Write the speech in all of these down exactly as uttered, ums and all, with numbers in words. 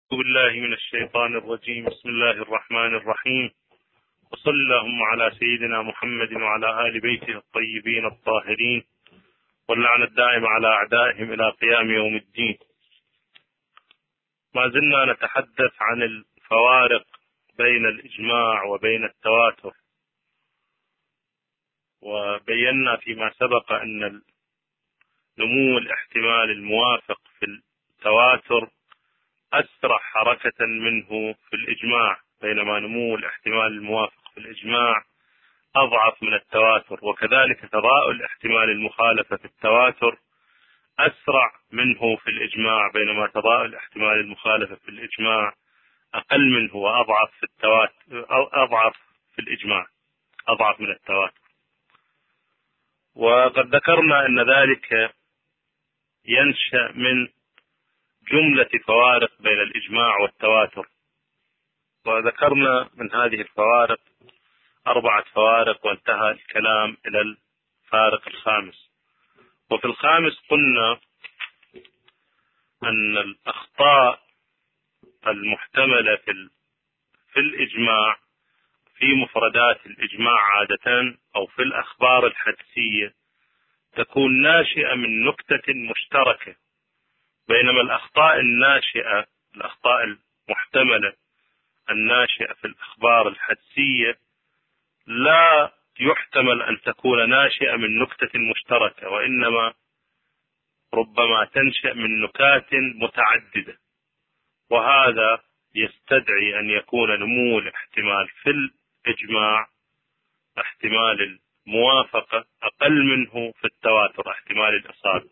بالله من الشيطان الرجيم. بسم الله الرحمن الرحيم، وصلى اللهم على سيدنا محمد وعلى آل بيته الطيبين الطاهرين، واللعنة الدائمة على أعدائهم إلى قيام يوم الدين. ما زلنا نتحدث عن الفوارق بين الإجماع وبين التواتر، وبينا فيما سبق أن نمو الاحتمال الموافق في التواتر أسرع حركة منه في الإجماع، بينما نمو الاحتمال الموافق في الإجماع أضعف من التواتر، وكذلك تضاؤل احتمال المخالفة في التواتر أسرع منه في الإجماع، بينما تضاؤل احتمال المخالفة في الإجماع أقل منه وأضعف في التواتر، أضعف في الإجماع، أضعف من التواتر. وقد ذكرنا أن ذلك ينشأ من جملة فوارق بين الإجماع والتواتر، وذكرنا من هذه الفوارق أربعة فوارق، وانتهى الكلام إلى الفارق الخامس. وفي الخامس قلنا أن الأخطاء المحتملة في في الإجماع في مفردات الإجماع عادة أو في الأخبار الحدسية تكون ناشئة من نكتة مشتركة، بينما الأخطاء الناشئة الأخطاء المحتملة الناشئة في الأخبار الحدسية لا يحتمل أن تكون ناشئة من نكتة مشتركة، وإنما ربما تنشأ من نكات متعددة، وهذا يستدعي أن يكون نمو الاحتمال في الإجماع احتمال الموافقة أقل منه في التواتر احتمال الإصابة.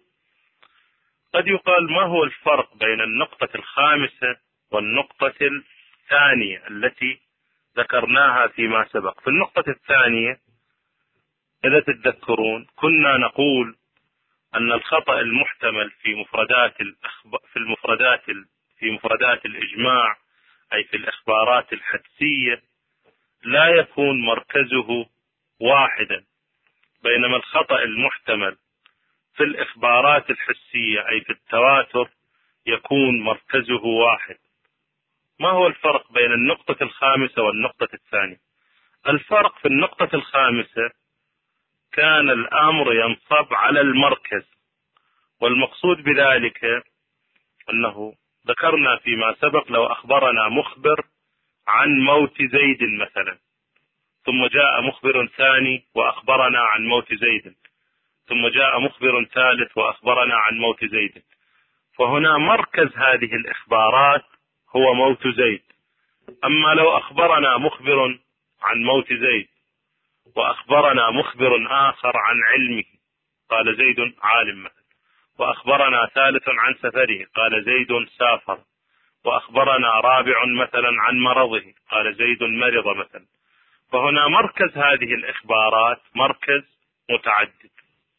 قد يقال ما هو الفرق بين النقطة الخامسة والنقطة الثانية التي ذكرناها فيما سبق؟ في النقطة الثانية إذا تتذكرون كنا نقول أن الخطأ المحتمل في مفردات الأخب... في المفردات في مفردات الإجماع أي في الإخبارات الحدسية لا يكون مركزه واحدا، بينما الخطأ المحتمل في الإخبارات الحسية أي في التواتر يكون مركزه واحد. ما هو الفرق بين النقطة الخامسة والنقطة الثانية؟ الفرق في النقطة الخامسة كان الأمر ينصب على المركز، والمقصود بذلك أنه ذكرنا فيما سبق لو أخبرنا مخبر عن موت زيد مثلا، ثم جاء مخبر ثاني وأخبرنا عن موت زيد، ثم جاء مخبر ثالث وأخبرنا عن موت زيد، فهنا مركز هذه الإخبارات هو موت زيد. أما لو أخبرنا مخبر عن موت زيد وأخبرنا مخبر آخر عن علمه قال زيد عالم مثلا، وأخبرنا ثالث عن سفره قال زيد سافر، وأخبرنا رابع مثلا عن مرضه قال زيد مرض مثلا، فهنا مركز هذه الإخبارات مركز متعدد.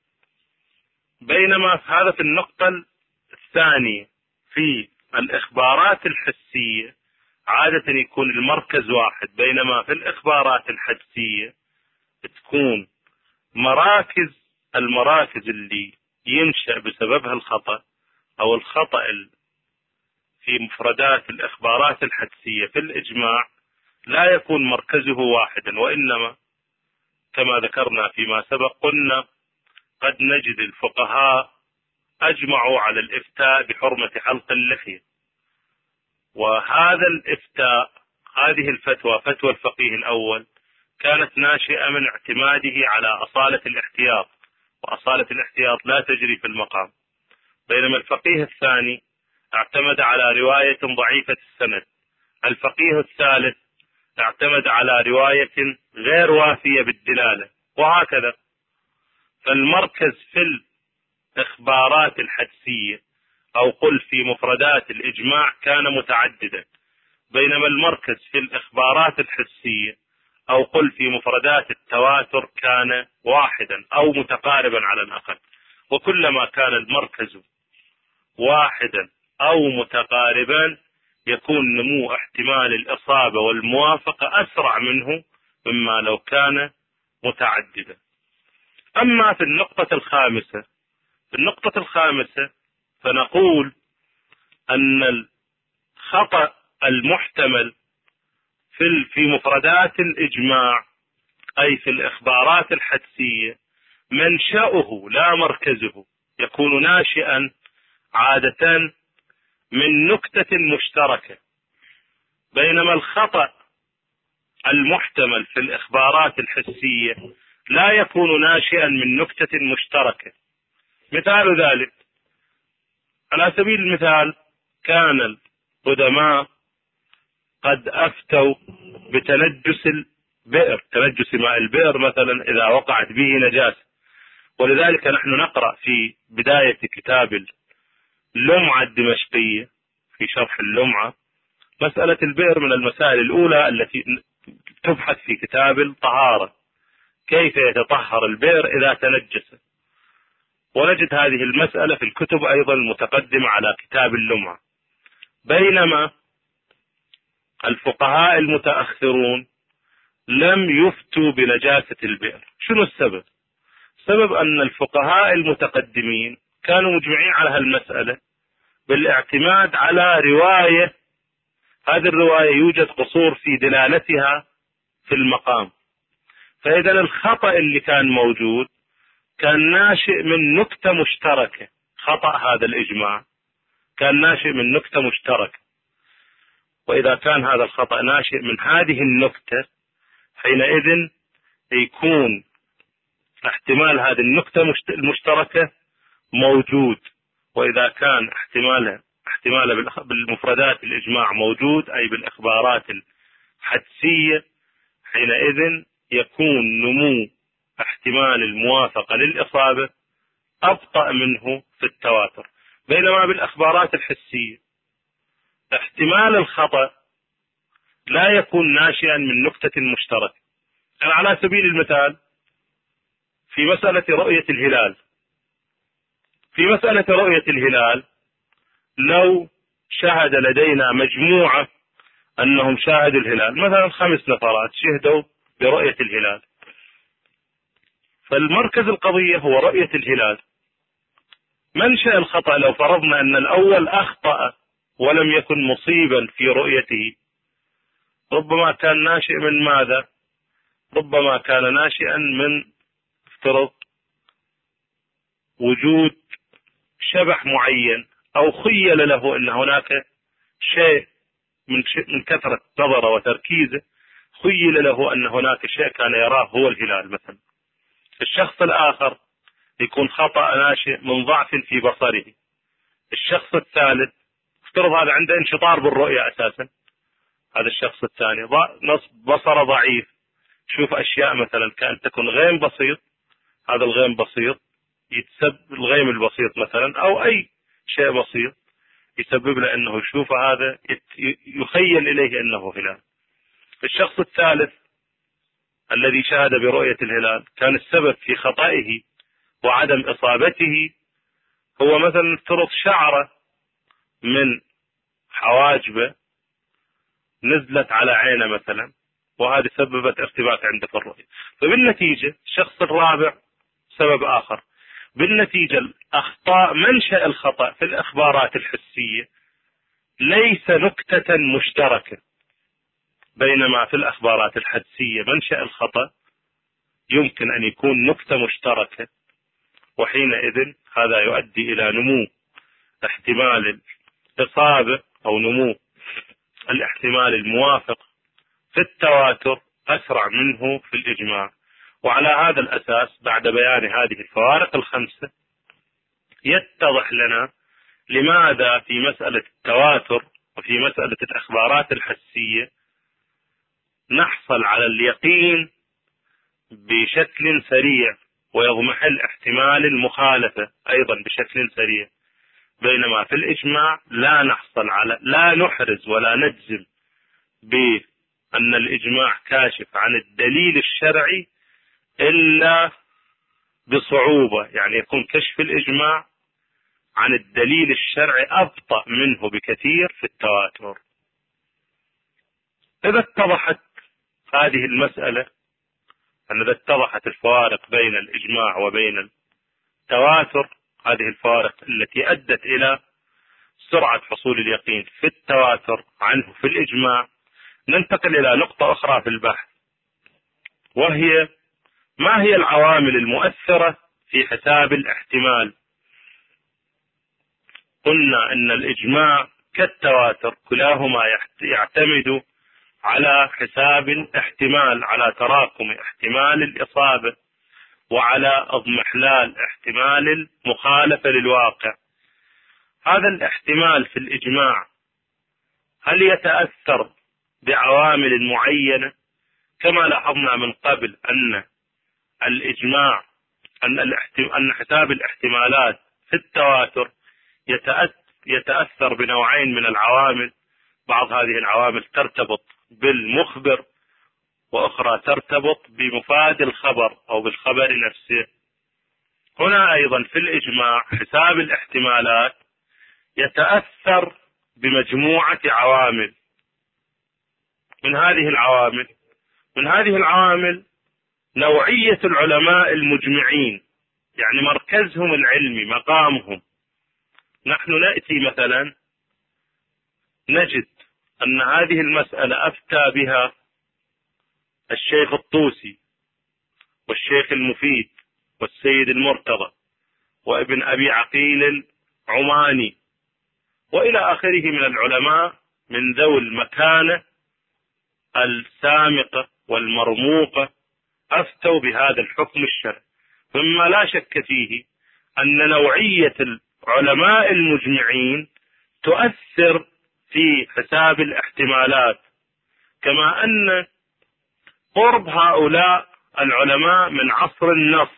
بينما هذا في النقطة الثانية في الإخبارات الحسية عادة يكون المركز واحد، بينما في الإخبارات الحدسية تكون مراكز المراكز اللي ينشأ بسببها الخطأ أو الخطأ في مفردات الإخبارات الحدسية في الإجماع لا يكون مركزه واحدا، وإنما كما ذكرنا فيما سبق قلنا قد نجد الفقهاء أجمعوا على الإفتاء بحرمة حلق اللحية، وهذا الإفتاء هذه الفتوى فتوى الفقيه الأول كانت ناشئة من اعتماده على أصالة الاحتياط، وأصالة الاحتياط لا تجري في المقام، بينما الفقيه الثاني اعتمد على رواية ضعيفة السند، الفقيه الثالث اعتمد على رواية غير وافية بالدلالة، وهكذا. فالمركز في الإخبارات الحدسية أو قل في مفردات الإجماع كان متعددا، بينما المركز في الإخبارات الحسية أو قل في مفردات التواتر كان واحدا أو متقاربا على الأقل. وكلما كان المركز واحدا أو متقاربا يكون نمو احتمال الإصابة والموافقة أسرع منه مما لو كان متعددا. أما في النقطة الخامسة في النقطة الخامسة فنقول أن الخطأ المحتمل في في مفردات الإجماع أي في الإخبارات الحدسية منشأه لا مركزه، يكون ناشئا عادة من نكتة مشتركة، بينما الخطأ المحتمل في الإخبارات الحسية لا يكون ناشئا من نكتة مشتركة. مثال ذلك على سبيل المثال كان القدماء قد أفتوا بتنجس البئر، تنجس ماء البئر مثلا إذا وقعت به نجاسة، ولذلك نحن نقرأ في بداية كتاب اللمعة الدمشقية في شرح اللمعة مسألة البئر من المسائل الأولى التي تبحث في كتاب الطهارة، كيف يتطهر البئر إذا تنجس، ونجد هذه المسألة في الكتب أيضا المتقدمة على كتاب اللمعة. بينما الفقهاء المتأخرون لم يفتوا بنجاسة البئر. شنو السبب؟ السبب أن الفقهاء المتقدمين كانوا مجمعين على هالمسألة بالاعتماد على رواية، هذه الرواية يوجد قصور في دلالتها في المقام، فإذا الخطأ اللي كان موجود كان ناشئ من نكتة مشتركة، خطأ هذا الإجماع كان ناشئ من نكتة مشتركة، وإذا كان هذا الخطأ ناشئ من هذه النكتة حينئذ يكون احتمال هذه النكتة المشتركة موجود، وإذا كان احتماله احتماله بالمفردات الإجماع موجود أي بالإخبارات الحدسية، حينئذ يكون نمو احتمال الموافقة للإصابة أبطأ منه في التواتر. بينما بالأخبارات الحسية احتمال الخطأ لا يكون ناشئا من نكتة مشتركة. يعني على سبيل المثال في مسألة رؤية الهلال، في مسألة رؤية الهلال لو شهد لدينا مجموعة أنهم شاهدوا الهلال، مثلا خمس نفرات شهدوا برؤية الهلال، فالمركز القضية هو رؤية الهلال. منشأ الخطأ لو فرضنا أن الأول أخطأ ولم يكن مصيبا في رؤيته، ربما كان ناشئ من ماذا؟ ربما كان ناشئا من افترض وجود شبح معين، أو خيل له أن هناك شيء من, من كثرة نظره وتركيزه خيل له أن هناك شيء كان يراه هو الهلال مثلا. الشخص الآخر يكون خطأ ناشئ من ضعف في بصره. الشخص الثالث افترض هذا عنده انشطار بالرؤية أساسا، هذا الشخص الثاني بصره ضعيف، شوف أشياء مثلا كأن تكون غيم بسيط، هذا الغيم بسيط يتسبب الغيم البسيط مثلا أو أي شيء بسيط يسبب له أنه يشوف هذا يخيل إليه أنه هلال. الشخص الثالث الذي شاهد برؤية الهلال كان السبب في خطئه وعدم إصابته هو مثلا افترض شعرة من حواجبه نزلت على عينه مثلا، وهذه سببت ارتباك عنده في الرؤية. فبالنتيجة الشخص الرابع سبب آخر. بالنتيجة الأخطاء منشأ الخطأ في الإخبارات الحسية ليس نكتة مشتركة، بينما في الأخبارات الحدسية منشأ الخطأ يمكن أن يكون نكتة مشتركة، وحينئذ هذا يؤدي إلى نمو احتمال الإصابة أو نمو الاحتمال الموافق في التواتر أسرع منه في الإجماع. وعلى هذا الأساس بعد بيان هذه الفوارق الخمسة يتضح لنا لماذا في مسألة التواتر وفي مسألة الأخبارات الحسية نحصل على اليقين بشكل سريع ويضمحل احتمال المخالفة أيضا بشكل سريع، بينما في الإجماع لا نحصل على لا نحرز ولا نجزم بأن الإجماع كاشف عن الدليل الشرعي إلا بصعوبة، يعني يكون كشف الإجماع عن الدليل الشرعي أبطأ منه بكثير في التواتر. إذا اتضحت هذه المسألة، أن إذا اتضحت الفوارق بين الإجماع وبين التواتر، هذه الفوارق التي أدت إلى سرعة حصول اليقين في التواتر عنه في الإجماع، ننتقل إلى نقطة أخرى في البحث، وهي ما هي العوامل المؤثرة في حساب الاحتمال. قلنا أن الإجماع كالتواتر كلاهما يعتمد على حساب الاحتمال، على تراكم احتمال الإصابة وعلى اضمحلال احتمال المخالفة للواقع. هذا الاحتمال في الإجماع هل يتأثر بعوامل معينة؟ كما لاحظنا من قبل أن الإجماع أن, أن حساب الاحتمالات في التواتر يتأثر بنوعين من العوامل، بعض هذه العوامل ترتبط بالمخبر وأخرى ترتبط بمفاد الخبر أو بالخبر نفسه. هنا أيضا في الإجماع حساب الاحتمالات يتأثر بمجموعة عوامل. من هذه العوامل من هذه العوامل نوعية العلماء المجمعين، يعني مركزهم العلمي، مقامهم. نحن نأتي مثلا نجد أن هذه المسألة أفتى بها الشيخ الطوسي والشيخ المفيد والسيد المرتضى وابن أبي عقيل العماني وإلى آخره من العلماء من ذوي المكانة السامقة والمرموقة، أفتوا بهذا الحكم الشرعي. مما لا شك فيه أن نوعية العلماء المجمعين تؤثر في حساب الاحتمالات، كما أن قرب هؤلاء العلماء من عصر النص،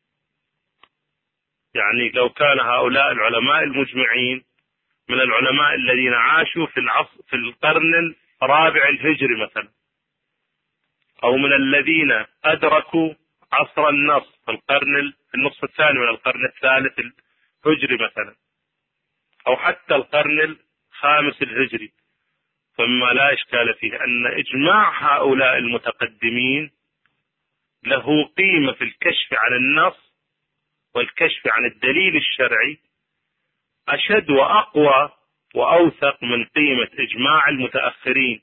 يعني لو كان هؤلاء العلماء المجمعين من العلماء الذين عاشوا في العصر في القرن الرابع الهجري مثلا، أو من الذين أدركوا عصر النص في القرن في النصف الثاني من القرن الثالث الهجري مثلا، أو حتى القرن الخامس الهجري، فما لا إشكال فيه أن إجماع هؤلاء المتقدمين له قيمة في الكشف عن النص والكشف عن الدليل الشرعي أشد وأقوى وأوثق من قيمة إجماع المتأخرين.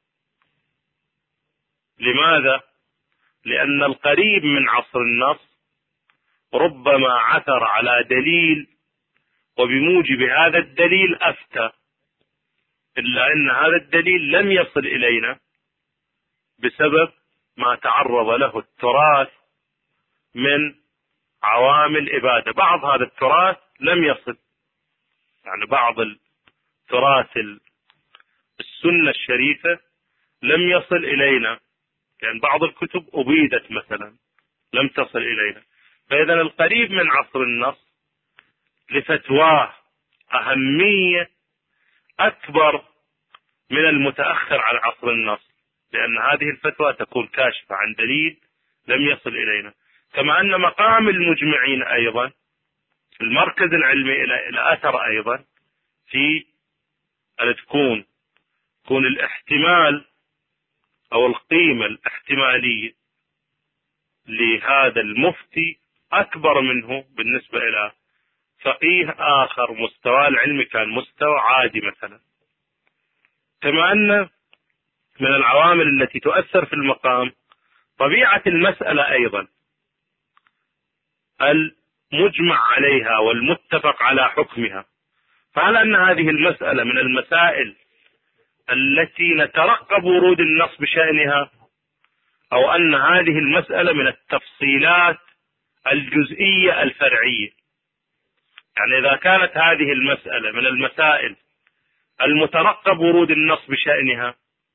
لماذا؟ لأن القريب من عصر النص ربما عثر على دليل وبموجب هذا الدليل أفتى، إلا أن هذا الدليل لم يصل إلينا بسبب ما تعرض له التراث من عوامل إبادة. بعض هذا التراث لم يصل، يعني بعض التراث السنة الشريفة لم يصل إلينا، يعني بعض الكتب أبيدت مثلا لم تصل إلينا. فإذا القريب من عصر النص لفتواه أهمية أكبر من المتأخر عن عصر النص، لأن هذه الفتوى تكون كاشفة عن دليل لم يصل إلينا. كما أن مقام المجمعين أيضا المركز العلمي إلى أثر أيضا في أن تكون تكون الاحتمال أو القيمة الاحتمالية لهذا المفتي أكبر منه بالنسبة إلى فقيه آخر مستوى العلمي كان مستوى عادي مثلا. كما أن من العوامل التي تؤثر في المقام طبيعة المسألة أيضا المجمع عليها والمتفق على حكمها. فهل أن هذه المسألة من المسائل التي نترقب ورود النص بشأنها، أو أن هذه المسألة من التفصيلات الجزئية الفرعية؟ يعني إذا كانت هذه المسألة من المسائل المترقب ورود النص بشأنها،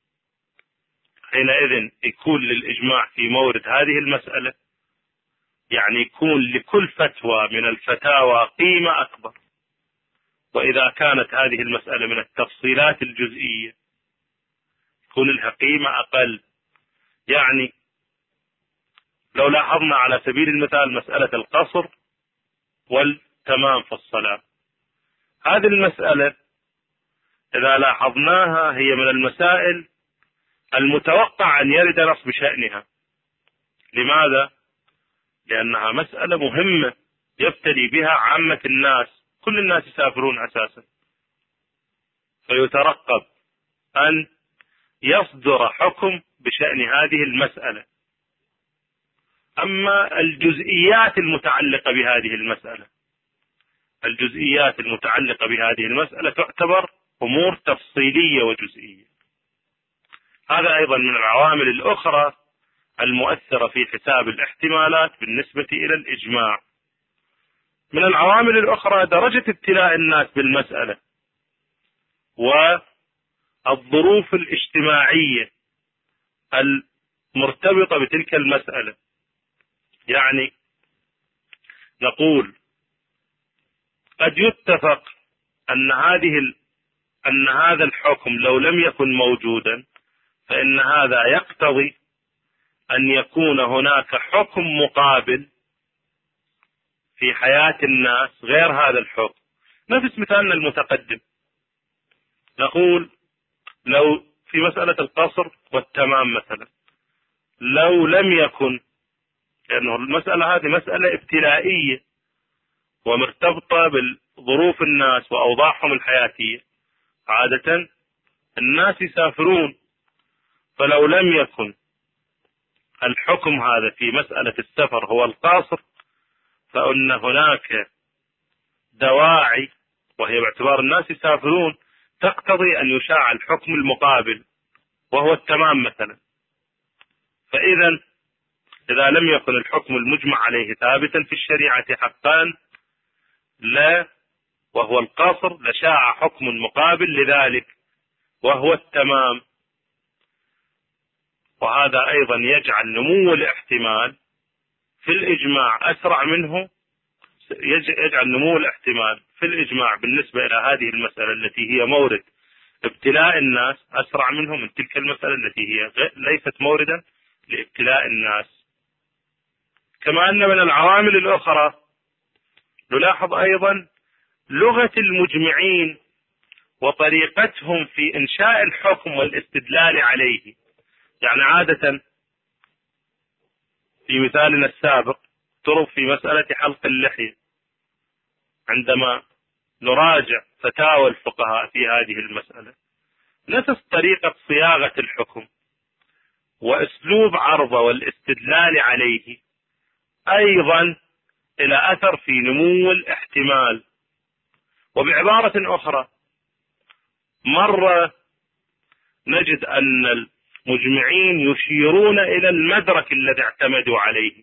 حينئذ يكون للإجماع في مورد هذه المسألة، يعني يكون لكل فتوى من الفتاوى قيمة أكبر. وإذا كانت هذه المسألة من التفصيلات الجزئية يكون لها قيمة أقل. يعني لو لاحظنا على سبيل المثال مسألة القصر والتمام في الصلاة، هذه المسألة إذا لاحظناها هي من المسائل المتوقع أن يرد نص بشأنها. لماذا؟ لأنها مسألة مهمة يبتلي بها عامة الناس، كل الناس يسافرون أساسا، فيترقب أن يصدر حكم بشأن هذه المسألة. أما الجزئيات المتعلقة بهذه المسألة الجزئيات المتعلقة بهذه المسألة تعتبر أمور تفصيلية وجزئية. هذا أيضا من العوامل الأخرى المؤثرة في حساب الاحتمالات بالنسبة إلى الإجماع. من العوامل الأخرى درجة ابتلاء الناس بالمسألة والظروف الاجتماعية المرتبطة بتلك المسألة. يعني نقول قد يتفق أن هذه أن هذا الحكم لو لم يكن موجودا فإن هذا يقتضي أن يكون هناك حكم مقابل في حياة الناس غير هذا الحكم. نفس مثالنا المتقدم، نقول لو في مسألة القصر والتمام مثلا لو لم يكن، لأنه المسألة هذه مسألة ابتلائية ومرتبطة بالظروف الناس وأوضاعهم الحياتية، عادة الناس يسافرون، فلو لم يكن الحكم هذا في مسألة السفر هو القاصر فإن هناك دواعي، وهي باعتبار الناس يسافرون، تقتضي أن يشاع الحكم المقابل وهو التمام مثلا. فإذا إذا لم يكن الحكم المجمع عليه ثابتا في الشريعة حقا لا وهو القصر لشاع حكم مقابل لذلك وهو التمام. وهذا أيضا يجعل نمو الاحتمال في الإجماع أسرع منه، يجعل نمو الاحتمال في الإجماع بالنسبة إلى هذه المسألة التي هي مورد ابتلاء الناس أسرع منه من تلك المسألة التي هي ليست موردا لابتلاء الناس. كما أن من العوامل الأخرى نلاحظ أيضا لغة المجمعين وطريقتهم في إنشاء الحكم والاستدلال عليه. يعني عادة في مثالنا السابق ترى في مسألة حلق اللحية، عندما نراجع فتاوى الفقهاء في هذه المسألة نفس طريقة صياغة الحكم وأسلوب عرضه والاستدلال عليه أيضا إلى أثر في نمو الاحتمال. وبعبارة أخرى مرة نجد أن المجمعين يشيرون إلى المدرك الذي اعتمدوا عليه،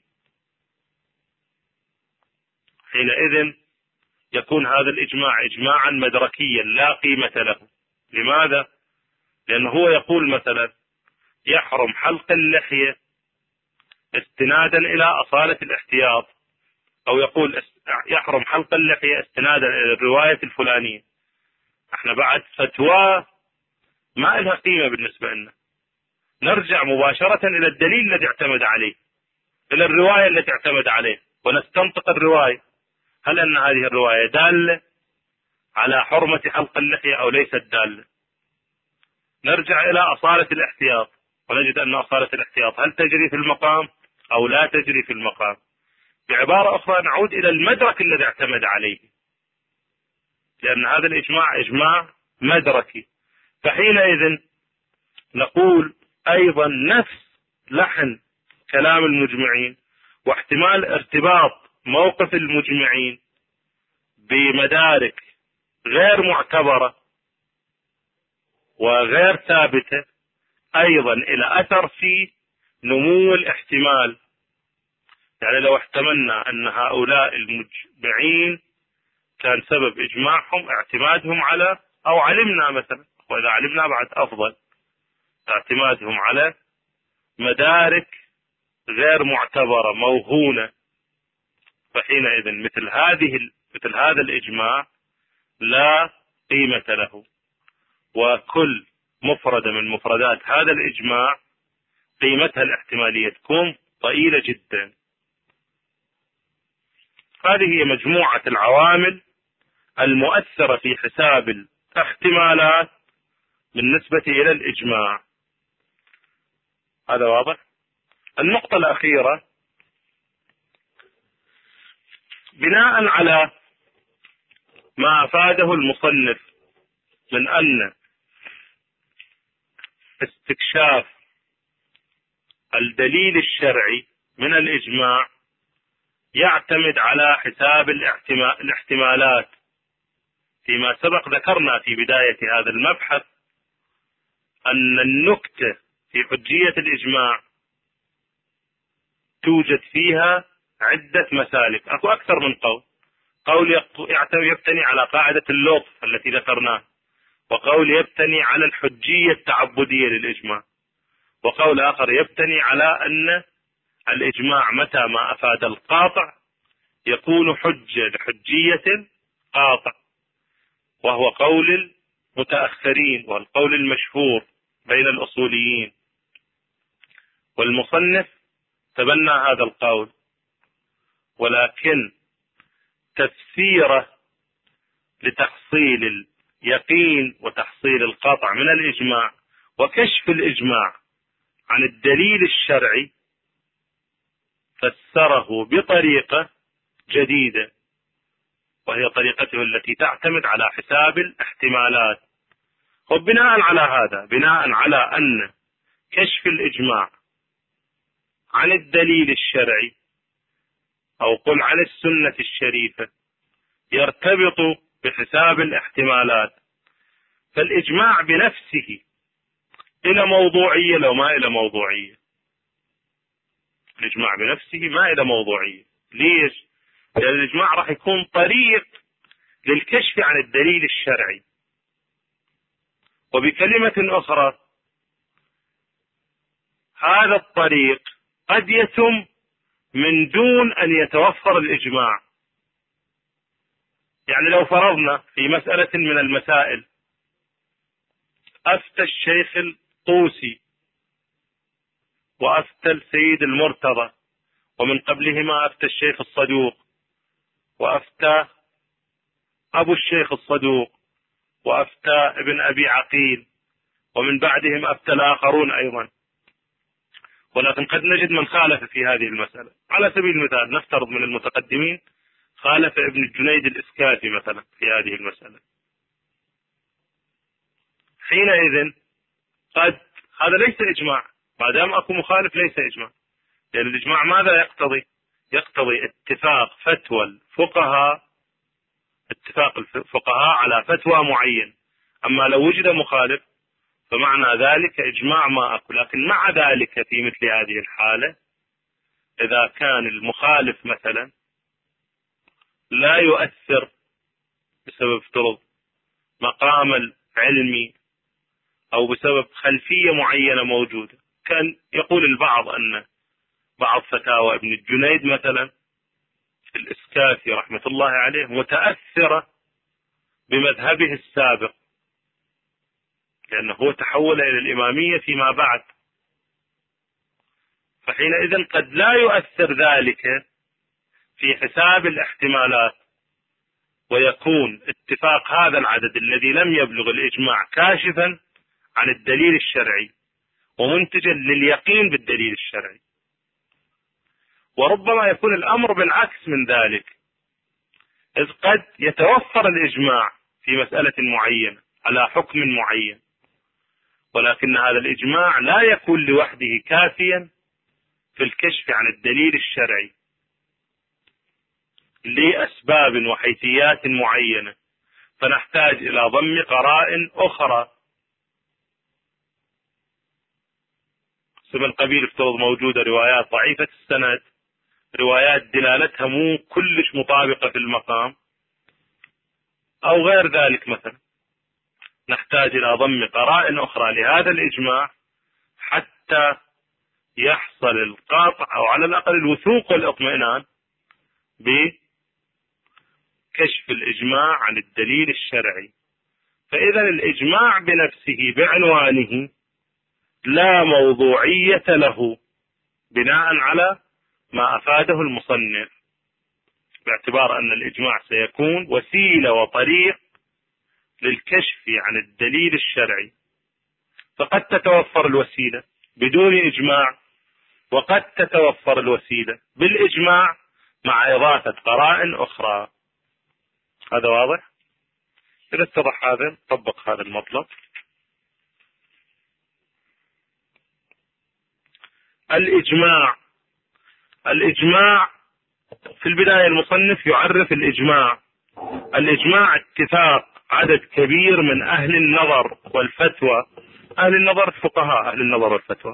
حينئذ يكون هذا الإجماع إجماعا مدركيا لا قيمة له. لماذا؟ لأنه هو يقول مثلا يحرم حلق اللحية استنادا إلى أصالة الاحتياط، أو يقول يحرم حلق اللحية استنادا إلى الرواية الفلانية. احنا بعد فتوى ما لها قيمة بالنسبة لنا، نرجع مباشرة إلى الدليل الذي اعتمد عليه، إلى الرواية التي اعتمد عليه، ونستنطق الرواية. هل أن هذه الرواية دالة على حرمة حلق اللحية أو ليست دالة؟ نرجع إلى أصالة الاحتياط ونجد أن أصالة الاحتياط هل تجري في المقام أو لا تجري في المقام. بعبارة أخرى نعود إلى المدرك الذي اعتمد عليه، لأن هذا الإجماع إجماع مدركي. فحينئذ نقول أيضا نفس لحن كلام المجمعين واحتمال ارتباط موقف المجمعين بمدارك غير معتبرة وغير ثابتة أيضا إلى أثر في نمو الاحتمال. يعني لو احتملنا أن هؤلاء المجمعين كان سبب إجماعهم اعتمادهم على، أو علمنا مثلا، وإذا علمنا بعد أفضل، اعتمادهم على مدارك غير معتبرة موهونة، فحينئذ مثل هذه مثل هذا الإجماع لا قيمة له. وكل مفردة من مفردات هذا الإجماع قيمتها الاحتمالية تكون ضئيلة جدا. هذه هي مجموعة العوامل المؤثرة في حساب الاحتمالات بالنسبة إلى الإجماع. هذا واضح؟ النقطة الأخيرة بناء على ما أفاده المصنف من أن استكشاف الدليل الشرعي من الإجماع يعتمد على حساب الاحتمالات. فيما سبق ذكرنا في بداية هذا المبحث أن النكتة في حجية الإجماع توجد فيها عدة مسالك، أكو أكثر من قول. قول يبتني على قاعدة اللطف التي ذكرناها، وقول يبتني على الحجية التعبدية للإجماع، وقول آخر يبتني على أن الإجماع متى ما أفاد القاطع يكون حجة لحجية قاطع، وهو قول المتأخرين والقول المشهور بين الأصوليين. والمصنف تبنى هذا القول، ولكن تفسيره لتحصيل اليقين وتحصيل القطع من الإجماع وكشف الإجماع عن الدليل الشرعي فسره بطريقة جديدة، وهي طريقته التي تعتمد على حساب الاحتمالات. وبناء على هذا، بناء على أن كشف الإجماع عن الدليل الشرعي أو قل عن السنة الشريفة يرتبط بحساب الاحتمالات، فالإجماع بنفسه إلى موضوعية لو ما إلى موضوعية. الإجماع بنفسه ما إلى موضوعية. ليش؟ لأن الإجماع راح يكون طريق للكشف عن الدليل الشرعي. وبكلمة أخرى، هذا الطريق قد يتم من دون أن يتوفر الإجماع. يعني لو فرضنا في مسألة من المسائل أفتى الشيخ الطوسي وأفتى السيد المرتضى، ومن قبلهما أفتى الشيخ الصدوق وأفتى أبو الشيخ الصدوق وأفتى ابن أبي عقيل، ومن بعدهم أفتى الآخرون أيضا، ولكن قد نجد من خالف في هذه المسألة. على سبيل المثال نفترض من المتقدمين خالف ابن الجنيد الإسكافي مثلا في هذه المسألة. حينئذ قد هذا ليس إجماع، ما دام أكو مخالف ليس إجماع، لأن الإجماع ماذا يقتضي؟ يقتضي اتفاق فتوى الفقهاء، اتفاق الفقهاء على فتوى معين. أما لو وجد مخالف فمعنى ذلك إجماع ما أكو. لكن مع ذلك في مثل هذه الحالة إذا كان المخالف مثلا لا يؤثر بسبب افترض مقام العلمي أو بسبب خلفية معينة موجودة، كان يقول البعض أن بعض فتاوى ابن الجنيد مثلا الإسكافي رحمة الله عليه متأثرة بمذهبه السابق، لأنه هو تحول إلى الإمامية فيما بعد. فحينئذ قد لا يؤثر ذلك في حساب الاحتمالات، ويكون اتفاق هذا العدد الذي لم يبلغ الإجماع كاشفا عن الدليل الشرعي ومنتجا لليقين بالدليل الشرعي. وربما يكون الأمر بالعكس من ذلك، إذ قد يتوفر الإجماع في مسألة معينة على حكم معين، ولكن هذا الإجماع لا يكون لوحده كافيا في الكشف عن الدليل الشرعي لأسباب وحيثيات معينة، فنحتاج إلى ضم قرائن أخرى. سبب القبيل افترض موجودة روايات ضعيفة السند، روايات دلالتها مو كلش مطابقة في المقام أو غير ذلك مثلا، نحتاج إلى ضم قرائن أخرى لهذا الإجماع حتى يحصل القاطع أو على الأقل الوثوق والاطمئنان بكشف الإجماع عن الدليل الشرعي. فإذا الإجماع بنفسه بعنوانه لا موضوعية له بناء على ما أفاده المصنف، باعتبار أن الإجماع سيكون وسيلة وطريق للكشف عن الدليل الشرعي. فقد تتوفر الوسيلة بدون إجماع، وقد تتوفر الوسيلة بالإجماع مع إضافة قرائن أخرى. هذا واضح؟ إذا اتضح هذا طبق هذا المطلب. الإجماع. الإجماع في البداية المصنف يعرف الإجماع. الإجماع اتفاق عدد كبير من أهل النظر والفتوى. أهل النظر الفقهاء، أهل النظر والفتوى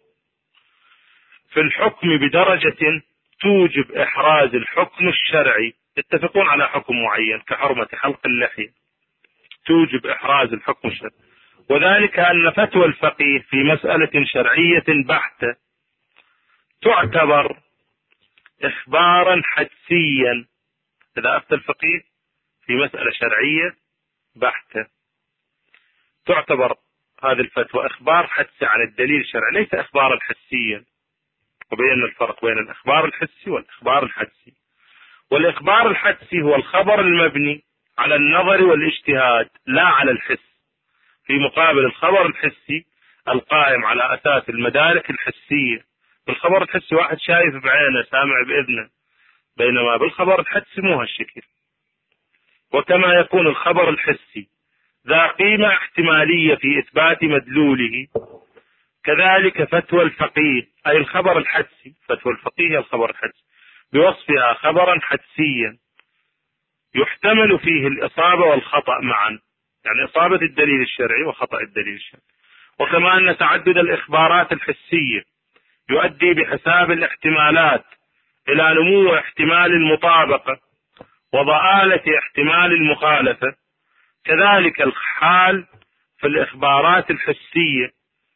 في الحكم بدرجة توجب إحراز الحكم الشرعي. يتفقون على حكم معين كحرمة حلق اللحية، توجب إحراز الحكم الشرعي، وذلك أن فتوى الفقيه في مسألة شرعية بحتة تعتبر إخبارا حدسيا. إذا أفتى الفقيه في مسألة شرعية بحتة تعتبر هذه الفتوى إخبار حدسي عن الدليل الشرعي، ليس إخبارا حسيا. وبين الفرق بين الإخبار الحسي والإخبار الحدسي. والإخبار الحدسي هو الخبر المبني على النظر والاجتهاد لا على الحس، في مقابل الخبر الحسي القائم على أساس المدارك الحسية. بالخبر الحسي واحد شايف بعينه، سامع بإذنه، بينما بالخبر الحدسي مو هالشكل. وكما يكون الخبر الحسي ذا قيمة احتمالية في إثبات مدلوله، كذلك فتوى الفقيه أي الخبر الحدسي، فتوى الفقيه الخبر الحدسي بوصفها خبرا حدسيا يحتمل فيه الإصابة والخطأ معا، يعني إصابة الدليل الشرعي وخطأ الدليل الشرعي. وكما أن تعدد الإخبارات الحسية يؤدي بحساب الاحتمالات إلى نمو احتمال المطابقة وضآلة احتمال المخالفة، كذلك الحال في الإخبارات الحسية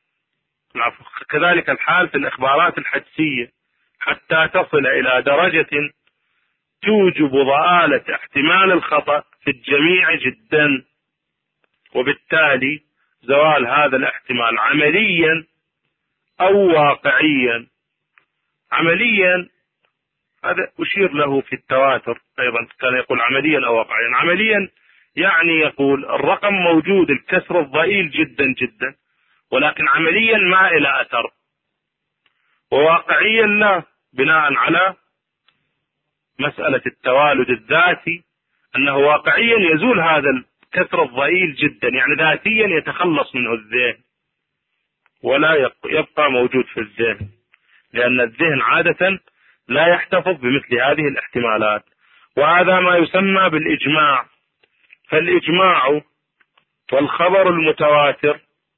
كذلك الحال في الإخبارات الحدسية، حتى تصل إلى درجة توجب ضآلة احتمال الخطأ في الجميع جدا، وبالتالي زوال هذا الاحتمال عمليا أو واقعيا. عمليا هذا أشير له في التواتر أيضا، كان يقول عمليا أو واقعيا. عمليا يعني يقول الرقم موجود، الكسر الضئيل جدا جدا، ولكن عمليا ما إلى أثر. وواقعيا لا، بناء على مسألة التوالد الذاتي أنه واقعيا يزول هذا الكسر الضئيل جدا، يعني ذاتيا يتخلص منه الذهن ولا يبقى موجود في الذهن، لأن الذهن عادة لا يحتفظ بمثل هذه الاحتمالات. وهذا ما يسمى بالإجماع. فالإجماع والخبر المتواتر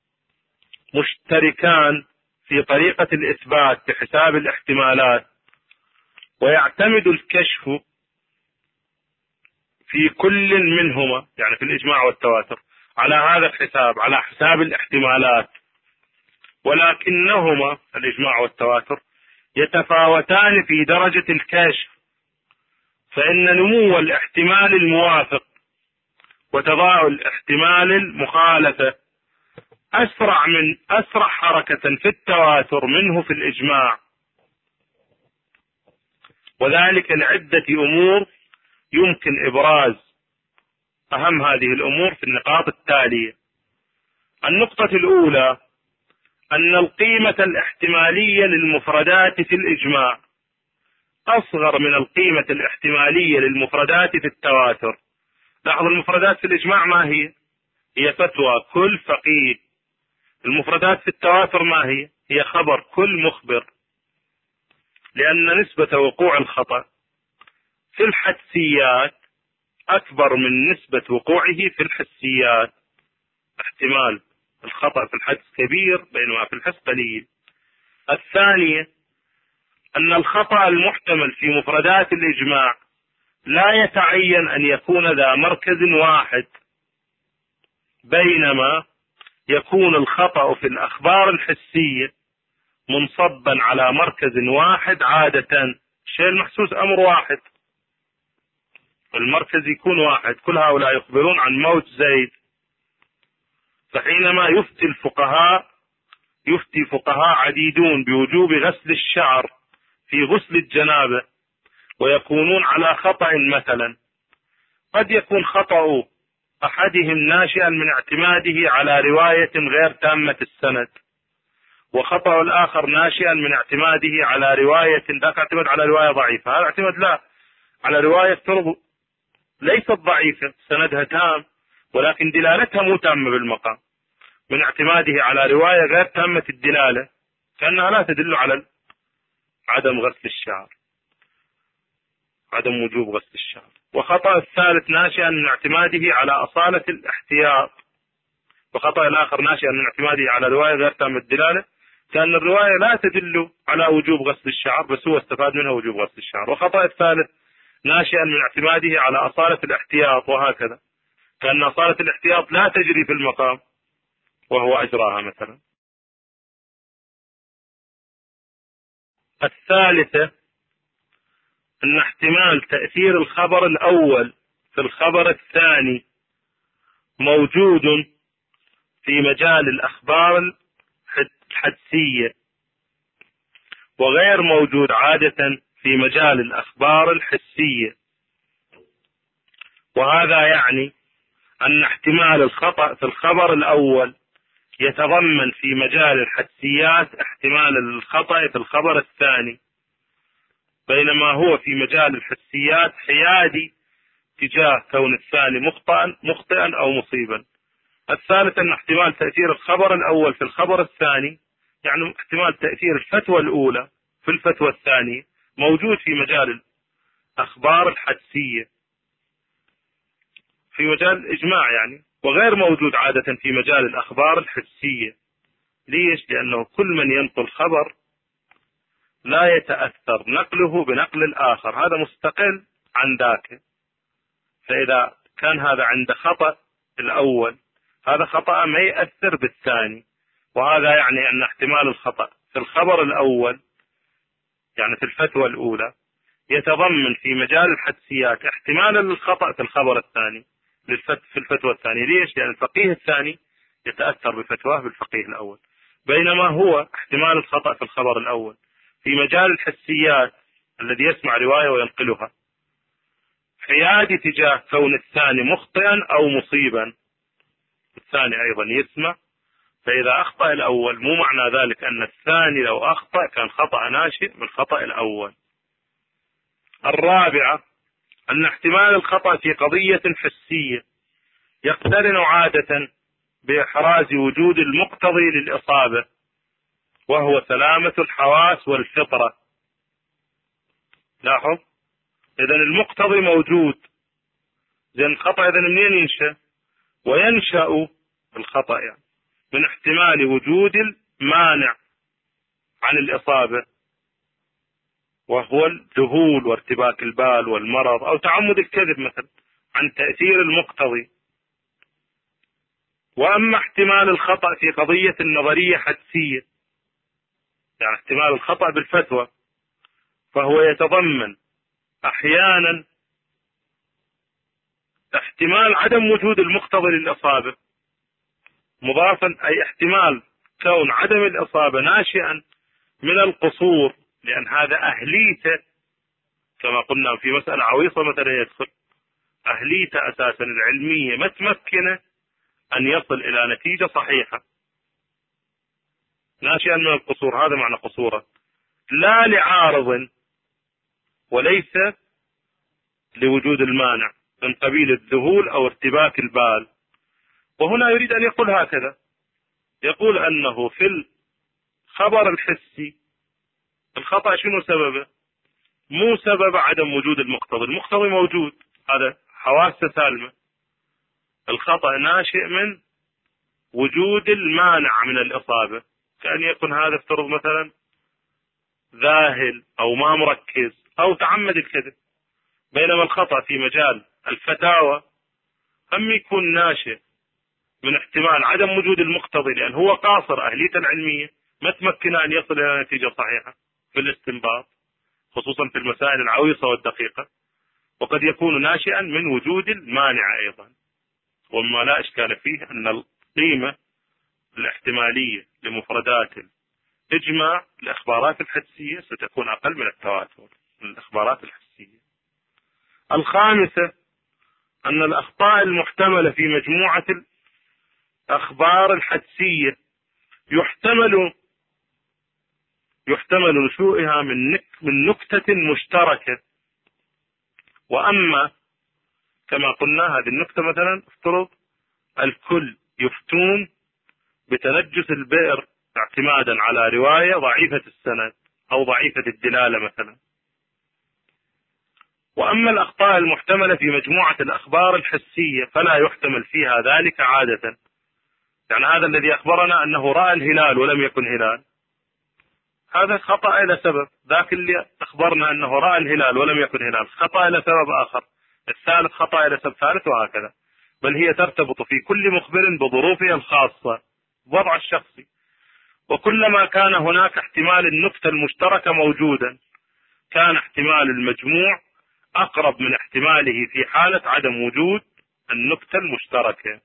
مشتركان في طريقة الإثبات بحساب الاحتمالات، ويعتمد الكشف في كل منهما، يعني في الإجماع والتواتر، على هذا الحساب، على حساب الاحتمالات. ولكنهما الإجماع والتواتر يتفاوتان في درجة الكشف، فإن نمو الاحتمال الموافق وتضاؤل احتمال المخالفة أسرع من أسرع حركة في التواتر منه في الإجماع، وذلك لعدة أمور يمكن إبراز أهم هذه الأمور في النقاط التالية. النقطة الأولى أن القيمة الاحتمالية للمفردات في الإجماع أصغر من القيمة الاحتمالية للمفردات في التواتر. لاحظ المفردات في الإجماع ما هي؟ هي فتوى كل فقيه. المفردات في التواتر ما هي؟ هي خبر كل مخبر، لأن نسبة وقوع الخطأ في الحدسيات أكبر من نسبة وقوعه في الحسيات. احتمال الخطأ في الحدس كبير بينما في الحس قليل. الثانية أن الخطأ المحتمل في مفردات الإجماع لا يتعين أن يكون ذا مركز واحد، بينما يكون الخطأ في الأخبار الحسية منصبا على مركز واحد عادة. الشيء المحسوس أمر واحد، المركز يكون واحد. كل هؤلاء يخبرون عن موت زيد، فحينما يفتي الفقهاء يفتي فقهاء عديدون بوجوب غسل الشعر في غسل الجنابة، ويكونون على خطأ مثلا. قد يكون خطأ أحدهم ناشئا من اعتماده على رواية غير تامة السند، وخطأ الآخر ناشئا من اعتماده على رواية ذاك اعتمد على رواية ضعيفة، هذا اعتمد لا على رواية ترض ليست ضعيفة سندها تام، ولكن دلالتها مو تامة بالمقام، من اعتماده على رواية غير تامة الدلالة كأنها لا تدل على عدم غسل الشعر، عدم وجوب غسل الشعر. وخطأ الثالث ناشئا من اعتماده على أصالة الاحتياط، وخطأ الآخر ناشئا من اعتماده على رواية غير تامة الدلالة كأن الرواية لا تدل على وجوب غسل الشعر بس هو استفاد منها وجوب غسل الشعر. وخطأ الثالث ناشئا من اعتماده على أصالة الاحتياط، وهكذا كأن أصالة الاحتياط لا تجري في المقام وهو أجراها مثلا. الثالثة أن احتمال تأثير الخبر الأول في الخبر الثاني موجود في مجال الأخبار الحدسية وغير موجود عادة في مجال الأخبار الحسية. وهذا يعني أن احتمال الخطأ في الخبر الأول يتضمن في مجال الحدسيات احتمال الخطأ في الخبر الثاني، بينما هو في مجال الحسيات حيادي تجاه كون الثاني مخطئا مخطئا أو مصيبا. الثالث أن احتمال تأثير الخبر الأول في الخبر الثاني، يعني احتمال تأثير الفتوى الأولى في الفتوى الثانية موجود في مجال الأخبار الحدسية في مجال الإجماع يعني، وغير موجود عادة في مجال الأخبار الحسية. ليش؟ لأنه كل من ينقل خبر لا يتأثر نقله بنقل الآخر، هذا مستقل عن ذاك. فإذا كان هذا عند خطأ الأول هذا خطأ ما يأثر بالثاني، وهذا يعني أن احتمال الخطأ في الخبر الأول يعني في الفتوى الأولى يتضمن في مجال الحدسيات احتمال الخطأ في الخبر الثاني في الفتوى الثانية. ليش؟ لأن الفقيه الثاني يتأثر بفتواه بالفقيه الأول، بينما هو احتمال الخطأ في الخبر الأول في مجال الحسيات الذي يسمع رواية وينقلها حيادي تجاه كون الثاني مخطئا أو مصيبا. الثاني أيضا يسمع، فإذا أخطأ الأول مو معنى ذلك أن الثاني لو أخطأ كان خطأ ناشئ من خطأ الأول. الرابعة أن احتمال الخطأ في قضية حسية يقترن عادة بإحراز وجود المقتضي للإصابة وهو سلامة الحواس والفطرة. لاحظ، إذن المقتضي موجود، إذن الخطأ إذن منين ينشأ؟ وينشأ الخطأ يعني من احتمال وجود المانع عن الإصابة وهو الذهول وارتباك البال والمرض أو تعمد الكذب مثلا عن تأثير المقتضي. وأما احتمال الخطأ في قضية النظرية حدسية يعني احتمال الخطأ بالفتوى فهو يتضمن أحيانا احتمال عدم وجود المقتضي للإصابة مضافا، أي احتمال كون عدم الإصابة ناشئا من القصور، لأن هذا أهليته كما قلنا في مسألة عويصة مثلا يدخل أهليته أساسا العلمية ما تمكنه أن يصل إلى نتيجة صحيحة ناشئا من القصور، هذا معنى قصوره، لا لعارض وليس لوجود المانع من قبيل الذهول أو ارتباك البال. وهنا يريد أن يقول هكذا، يقول أنه في الخبر الحسي الخطأ شنو سببه؟ مو سبب عدم وجود المقتضي، المقتضي موجود، هذا حواسه سالمة. الخطأ ناشئ من وجود المانع من الإصابة، كأن يكون هذا افترض مثلا ذاهل أو ما مركز أو تعمد الكذب. بينما الخطأ في مجال الفتاوى هم يكون ناشئ من احتمال عدم وجود المقتضي، لأن هو قاصر أهليته العلمية ما تمكن أن يصل إلى نتيجة صحيحة في الاستنباط خصوصا في المسائل العويصة والدقيقة، وقد يكون ناشئا من وجود المانع أيضا. وما لا إشكال فيه أن القيمة الاحتمالية لمفردات الإجماع الإخبارات الحدسية ستكون أقل من التواتر من الإخبارات الحدسية. الخامسة أن الأخطاء المحتملة في مجموعة الأخبار الحدسية يحتمل يحتمل نشوئها من نك من نكتة مشتركة. وأما كما قلنا هذه النكتة مثلا افترض الكل يفتون بتنجس البئر اعتمادا على رواية ضعيفة السند أو ضعيفة الدلالة مثلا. وأما الأخطاء المحتملة في مجموعة الأخبار الحسية فلا يحتمل فيها ذلك عادة. يعني هذا الذي أخبرنا أنه رأى الهلال ولم يكن هلال، هذا خطأ إلى سبب. ذاك اللي أخبرنا أنه رأى الهلال ولم يكن هلال خطأ إلى سبب آخر، الثالث خطأ إلى سبب ثالث، وهكذا. بل هي ترتبط في كل مخبر بظروفه الخاصة، وضع الشخصي. وكلما كان هناك احتمال النكتة المشتركة موجودا كان احتمال المجموع أقرب من احتماله في حالة عدم وجود النكتة المشتركة.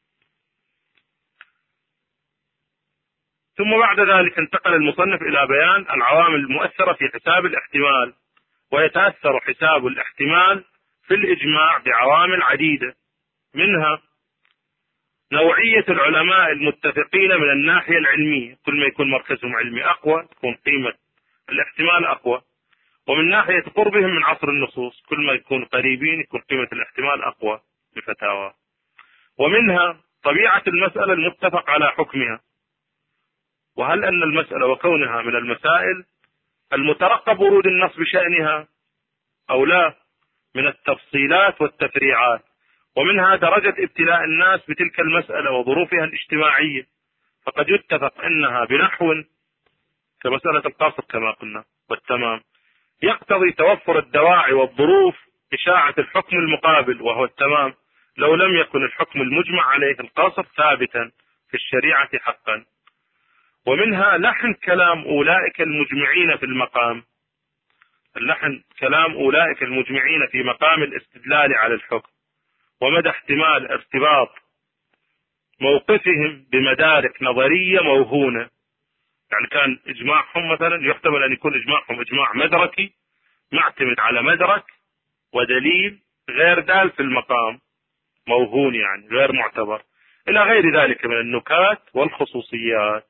ثم بعد ذلك انتقل المصنف إلى بيان العوامل المؤثرة في حساب الاحتمال. ويتأثر حساب الاحتمال في الإجماع بعوامل عديدة، منها نوعية العلماء المتفقين من الناحية العلمية، كل ما يكون مركزهم علمي أقوى تكون قيمة الاحتمال أقوى، ومن ناحية قربهم من عصر النصوص، كل ما يكون قريبين يكون قيمة الاحتمال أقوى بفتاوى. ومنها طبيعة المسألة المتفق على حكمها، وهل أن المسألة وكونها من المسائل المترقب ورود النص بشأنها أو لا، من التفصيلات والتفريعات. ومنها درجة ابتلاء الناس بتلك المسألة وظروفها الاجتماعية، فقد يتفق أنها بنحو كمسألة القصر كما قلنا والتمام يقتضي توفر الدواعي والظروف إشاعة الحكم المقابل وهو التمام، لو لم يكن الحكم المجمع عليه القصر ثابتا في الشريعة حقا. ومنها لحن كلام أولئك المجمعين في المقام، اللحن كلام أولئك المجمعين في مقام الاستدلال على الحكم، ومدى احتمال ارتباط موقفهم بمدارك نظرية موهونة. يعني كان إجماعهم مثلا يحتمل أن يكون إجماعهم إجماع مدركي معتمد على مدرك ودليل غير دال في المقام، موهون يعني غير معتبر، إلى غير ذلك من النكات والخصوصيات.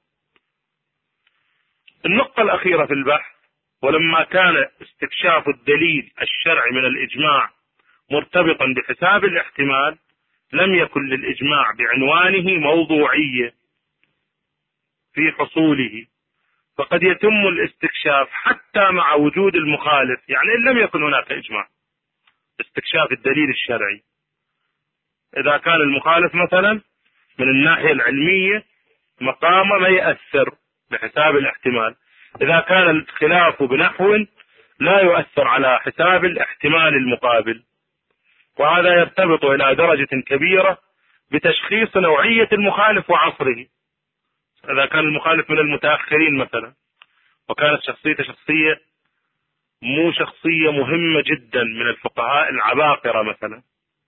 النقطة الأخيرة في البحث: ولما كان استكشاف الدليل الشرعي من الإجماع مرتبطا بحساب الاحتمال لم يكن للإجماع بعنوانه موضوعية في حصوله، فقد يتم الاستكشاف حتى مع وجود المخالف، يعني إن لم يكن هناك إجماع. استكشاف الدليل الشرعي إذا كان المخالف مثلا من الناحية العلمية مقامه ما يأثر بحساب الاحتمال، إذا كان الخلاف بنحو لا يؤثر على حساب الاحتمال المقابل. وهذا يرتبط إلى درجة كبيرة بتشخيص نوعية المخالف وعصره. إذا كان المخالف من المتأخرين مثلا وكانت شخصيته شخصية مو شخصية مهمة جدا من الفقهاء العباقرة مثلا،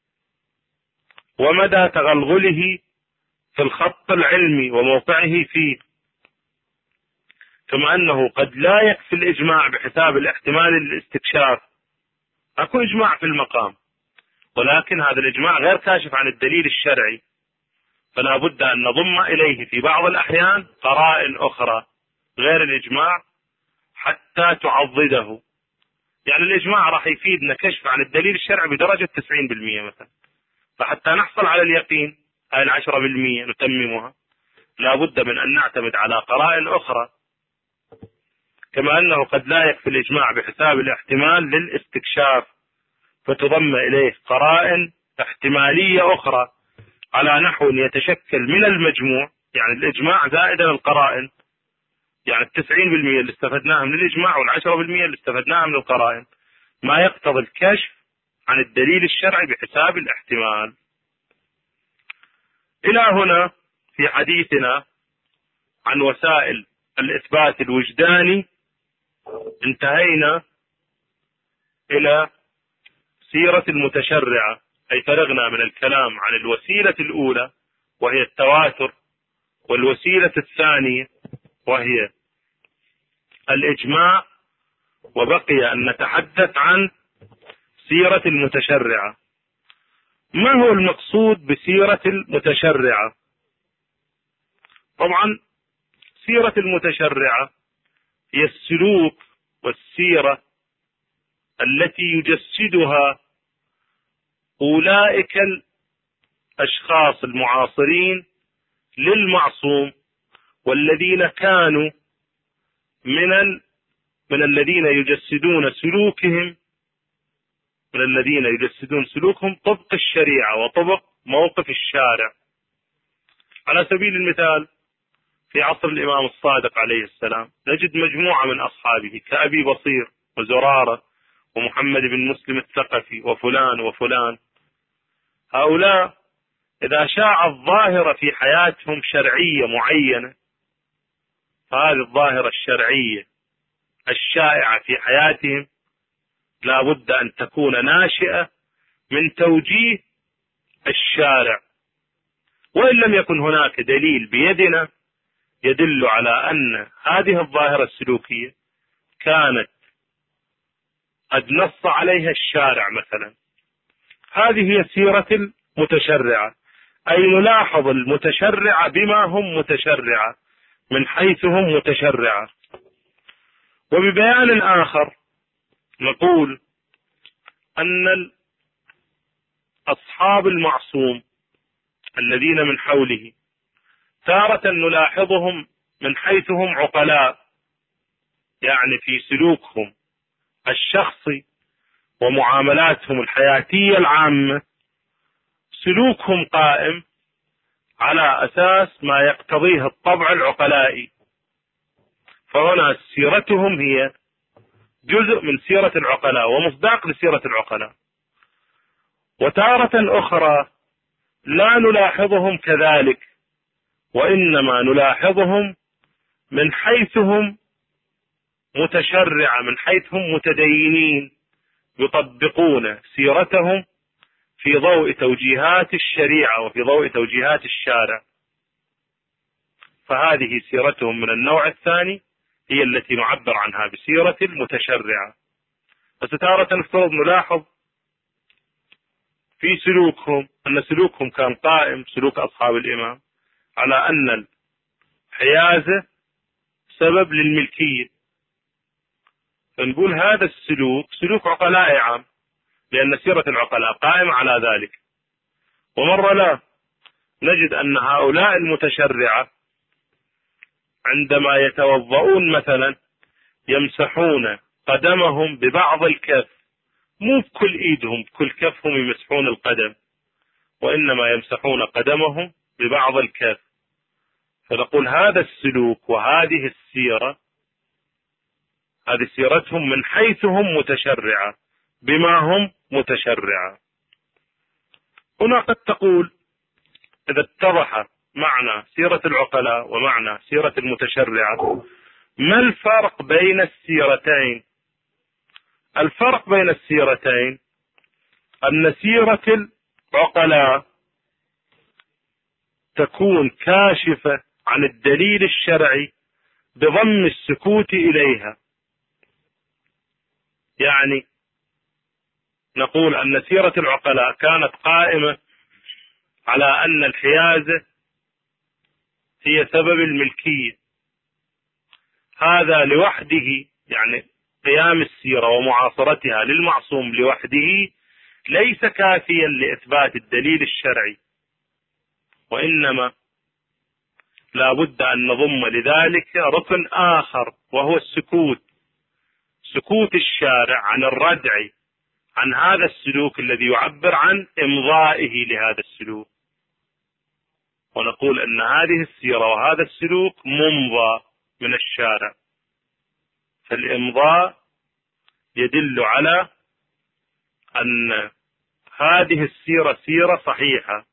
ومدى تغلغله في الخط العلمي وموقعه فيه، كما أنه قد لا يكفي الإجماع بحساب الاحتمال الاستكشاف. أكو إجماع في المقام ولكن هذا الإجماع غير كاشف عن الدليل الشرعي، فلا بد أن نضم إليه في بعض الأحيان قرائن أخرى غير الإجماع حتى تعضده. يعني الإجماع راح يفيدنا كشف عن الدليل الشرعي بدرجة تسعين بالمئة مثلا، فحتى نحصل على اليقين هاي العشرة بالمئة نتممها لا بد من أن نعتمد على قرائن أخرى. كما أنه قد لا يكفي الإجماع بحساب الاحتمال للاستكشاف، فتضم إليه قرائن احتمالية أخرى على نحو يتشكل من المجموع، يعني الإجماع زائدا القرائن، يعني التسعين بالمئة اللي استفدناها من الإجماع والعشرة بالمئة اللي استفدناها من القرائن، ما يقتضي الكشف عن الدليل الشرعي بحساب الاحتمال. إلى هنا في حديثنا عن وسائل الإثبات الوجداني انتهينا إلى سيرة المتشرعة، أي فرغنا من الكلام عن الوسيلة الأولى وهي التواتر، والوسيلة الثانية وهي الإجماع، وبقي أن نتحدث عن سيرة المتشرعة. ما هو المقصود بسيرة المتشرعة؟ طبعا سيرة المتشرعة هي السلوك والسيرة التي يجسدها أولئك الأشخاص المعاصرين للمعصوم والذين كانوا من ال... من الذين يجسدون سلوكهم من الذين يجسدون سلوكهم طبق الشريعة وطبق موقف الشارع. على سبيل المثال في عصر الإمام الصادق عليه السلام نجد مجموعة من أصحابه كأبي بصير وزرارة ومحمد بن مسلم الثقفي وفلان وفلان. هؤلاء إذا شاعت ظاهرة في حياتهم شرعية معينة، فهذه الظاهرة الشرعية الشائعة في حياتهم لا بد أن تكون ناشئة من توجيه الشارع، وإن لم يكن هناك دليل بيدنا يدل على أن هذه الظاهرة السلوكية كانت قد نص عليها الشارع مثلا. هذه هي سيرة المتشرعة، أي نلاحظ المتشرعة بما هم متشرعة من حيث هم متشرعة. وببيان آخر نقول أن أصحاب المعصوم الذين من حوله تارة نلاحظهم من حيث هم عقلاء، يعني في سلوكهم الشخصي ومعاملاتهم الحياتية العامة سلوكهم قائم على أساس ما يقتضيه الطبع العقلائي، فهنا سيرتهم هي جزء من سيرة العقلاء ومصداق لسيرة العقلاء. وتارة أخرى لا نلاحظهم كذلك، وإنما نلاحظهم من حيث هم متشرعة، من حيث هم متدينين يطبقون سيرتهم في ضوء توجيهات الشريعة وفي ضوء توجيهات الشارع، فهذه سيرتهم من النوع الثاني هي التي نعبر عنها بسيرة المتشرعة. فستارة نفترض نلاحظ في سلوكهم أن سلوكهم كان قائم سلوك أصحاب الإمام على أن الحيازة سبب للملكية، فنقول هذا السلوك سلوك عقلاء عام لأن سيرة العقلاء قائمة على ذلك. ومرة لا نجد أن هؤلاء المتشرعة عندما يتوضؤون مثلا يمسحون قدمهم ببعض الكف، مو بكل ايدهم بكل كفهم يمسحون القدم، وإنما يمسحون قدمهم ببعض الكف. فنقول هذا السلوك وهذه السيرة هذه سيرتهم من حيث هم متشرعة بما هم متشرعة. هنا قد تقول إذا اتضح معنى سيرة العقلاء ومعنى سيرة المتشرعة ما الفرق بين السيرتين؟ الفرق بين السيرتين أن سيرة العقلاء تكون كاشفة عن الدليل الشرعي بضم السكوت إليها، يعني نقول أن سيرة العقلاء كانت قائمة على أن الحيازة هي سبب الملكية، هذا لوحده يعني قيام السيرة ومعاصرتها للمعصوم لوحده ليس كافيا لإثبات الدليل الشرعي، وإنما لا بد أن نضم لذلك ركن آخر وهو السكوت، سكوت الشارع عن الردع عن هذا السلوك الذي يعبر عن إمضائه لهذا السلوك، ونقول أن هذه السيرة وهذا السلوك ممضى من الشارع، فالإمضاء يدل على أن هذه السيرة سيرة صحيحة،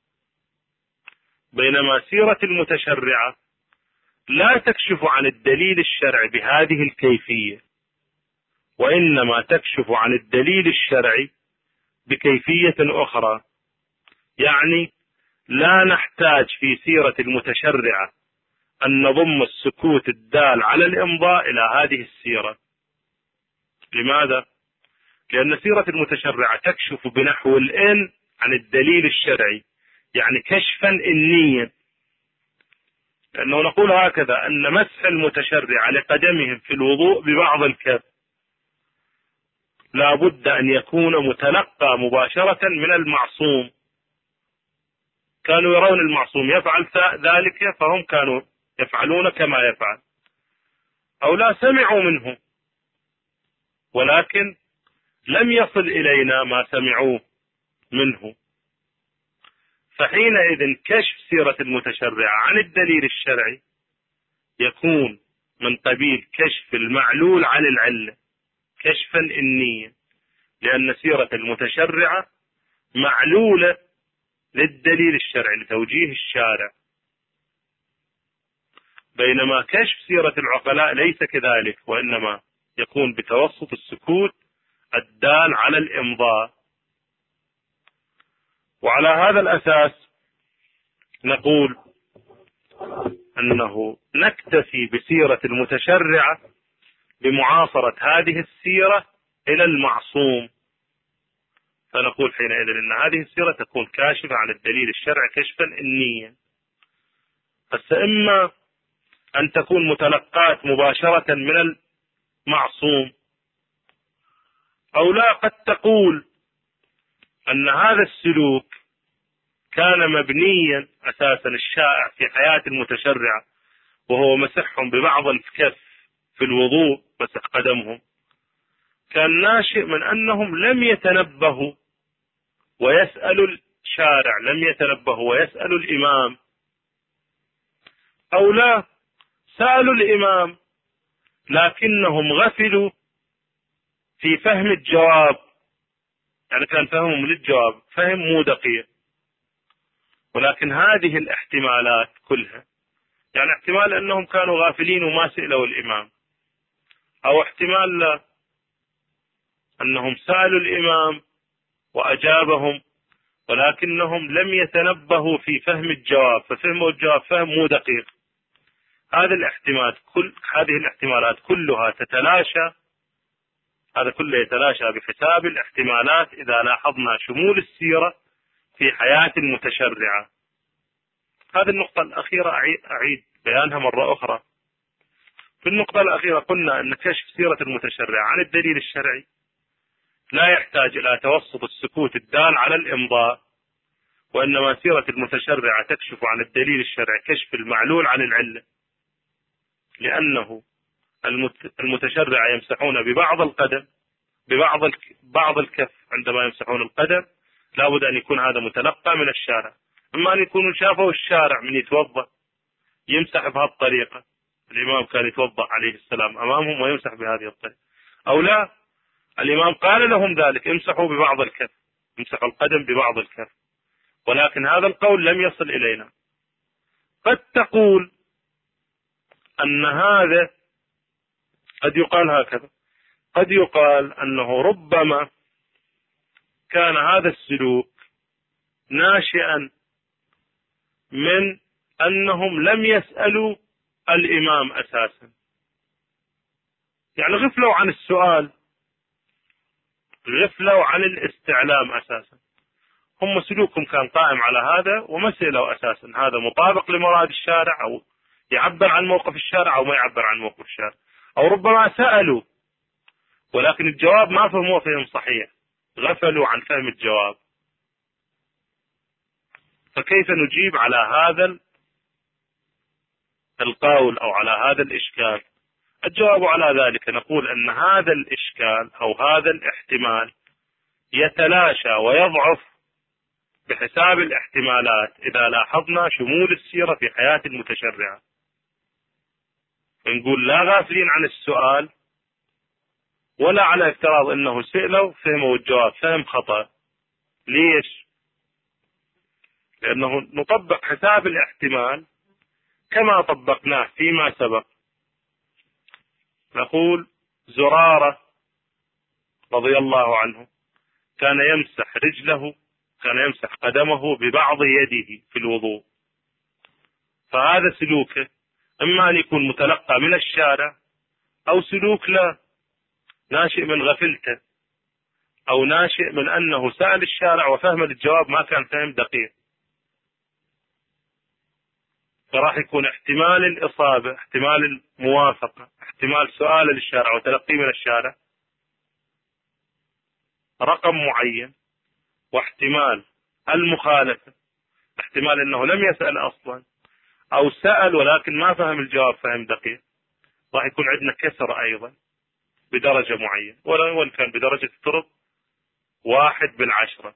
بينما سيرة المتشرعة لا تكشف عن الدليل الشرعي بهذه الكيفية، وإنما تكشف عن الدليل الشرعي بكيفية أخرى. يعني لا نحتاج في سيرة المتشرعة أن نضم السكوت الدال على الإمضاء إلى هذه السيرة. لماذا؟ لأن سيرة المتشرعة تكشف بنحو الإن عن الدليل الشرعي، يعني كشفا إنيا، لأنه نقول هكذا أن مسح المتشرع لقدمهم في الوضوء ببعض الكف لا بد أن يكون متلقى مباشرة من المعصوم، كانوا يرون المعصوم يفعل ذلك فهم كانوا يفعلون كما يفعل، أو لا سمعوا منه ولكن لم يصل إلينا ما سمعوه منه. فحينئذ كشف سيرة المتشرع عن الدليل الشرعي يكون من قبيل كشف المعلول عن العلة كشفا إنيا، لأن سيرة المتشرعة معلولة للدليل الشرعي لتوجيه الشارع، بينما كشف سيرة العقلاء ليس كذلك، وإنما يكون بتوسط السكوت الدال على الإمضاء. وعلى هذا الأساس نقول أنه نكتفي بسيرة المتشرعة بمعاصرة هذه السيرة إلى المعصوم، فنقول حينئذ أن هذه السيرة تكون كاشفة عن الدليل الشرعي كشفا إنيا. فإما أن تكون متلقاة مباشرة من المعصوم، أو لا، قد تقول أن هذا السلوك كان مبنيا أساسا الشائع في حياة المتشرعة، وهو مسحهم ببعض الكف في الوضوء، مسح قدمهم، كان ناشئ من أنهم لم يتنبهوا ويسألوا الشارع، لم يتنبهوا ويسألوا الإمام، أو لا، سألوا الإمام لكنهم غفلوا في فهم الجواب، يعني كان فهمهم للجواب فهم مو دقيق. ولكن هذه الاحتمالات كلها، يعني احتمال أنهم كانوا غافلين وما سألوا الإمام، أو احتمال لا، أنهم سألوا الإمام وأجابهم ولكنهم لم يتنبهوا في فهم الجواب ففهموا الجواب فهم مو دقيق. هذه الاحتمالات كل هذه الاحتمالات كلها تتلاشى، هذا كله يتلاشى بحساب الاحتمالات إذا لاحظنا شمول السيرة في حياة المتشرعة. هذه النقطة الأخيرة أعيد بيانها مرة أخرى. في النقطة الأخيرة قلنا أن كشف سيرة المتشرع عن الدليل الشرعي لا يحتاج إلى توسط السكوت الدال على الإمضاء، وإنما سيرة المتشرع تكشف عن الدليل الشرعي كشف المعلول عن العلة، لأنه المتشرع يمسحون ببعض القدم ببعض بعض الكف. عندما يمسحون القدم لابد أن يكون هذا متلقى من الشارع، أما أن يكونوا شافوا الشارع من يتوضأ يمسح بهالطريقة، الإمام كان يتوضأ عليه السلام أمامهم ويمسح بهذه الطريقة، أو لا، الإمام قال لهم ذلك امسحوا ببعض الكف، امسحوا القدم ببعض الكف، ولكن هذا القول لم يصل إلينا. قد تقول أن هذا قد يقال هكذا، قد يقال أنه ربما كان هذا السلوك ناشئا من أنهم لم يسألوا الإمام أساسا، يعني غفلوا عن السؤال، غفلوا عن الاستعلام أساسا. هم سلوكهم كان قائم على هذا وما سألوا أساسا هذا مطابق لمراد الشارع، أو يعبر عن موقف الشارع أو ما يعبر عن موقف الشارع، أو ربما سألوا ولكن الجواب ما فهموه فهم صحيح، غفلوا عن فهم الجواب. فكيف نجيب على هذا القول أو على هذا الإشكال؟ الجواب على ذلك نقول أن هذا الإشكال أو هذا الاحتمال يتلاشى ويضعف بحساب الاحتمالات إذا لاحظنا شمول السيرة في حياة المتشرعة. نقول لا غافلين عن السؤال ولا على افتراض أنه سئلوا فهموا الجواب فهم خطأ. ليش؟ لأنه نطبق حساب الاحتمال كما طبقناه فيما سبق. نقول زرارة رضي الله عنه كان يمسح رجله، كان يمسح قدمه ببعض يده في الوضوء، فهذا سلوكه إما أن يكون متلقى من الشارع أو سلوك لا ناشئ من غفلته، أو ناشئ من أنه سأل الشارع وفهم الجواب ما كان فهم دقيق. فراح يكون احتمال الإصابة، احتمال الموافقة، احتمال سؤال للشارع وتلقي من الشارع رقم معين، واحتمال المخالفة احتمال أنه لم يسأل أصلا، أو سأل ولكن ما فهم الجواب فهم دقيق، راح يكون عندنا كسر أيضا بدرجة معينة، وإن كان بدرجة اضطراب واحد بالعشرة.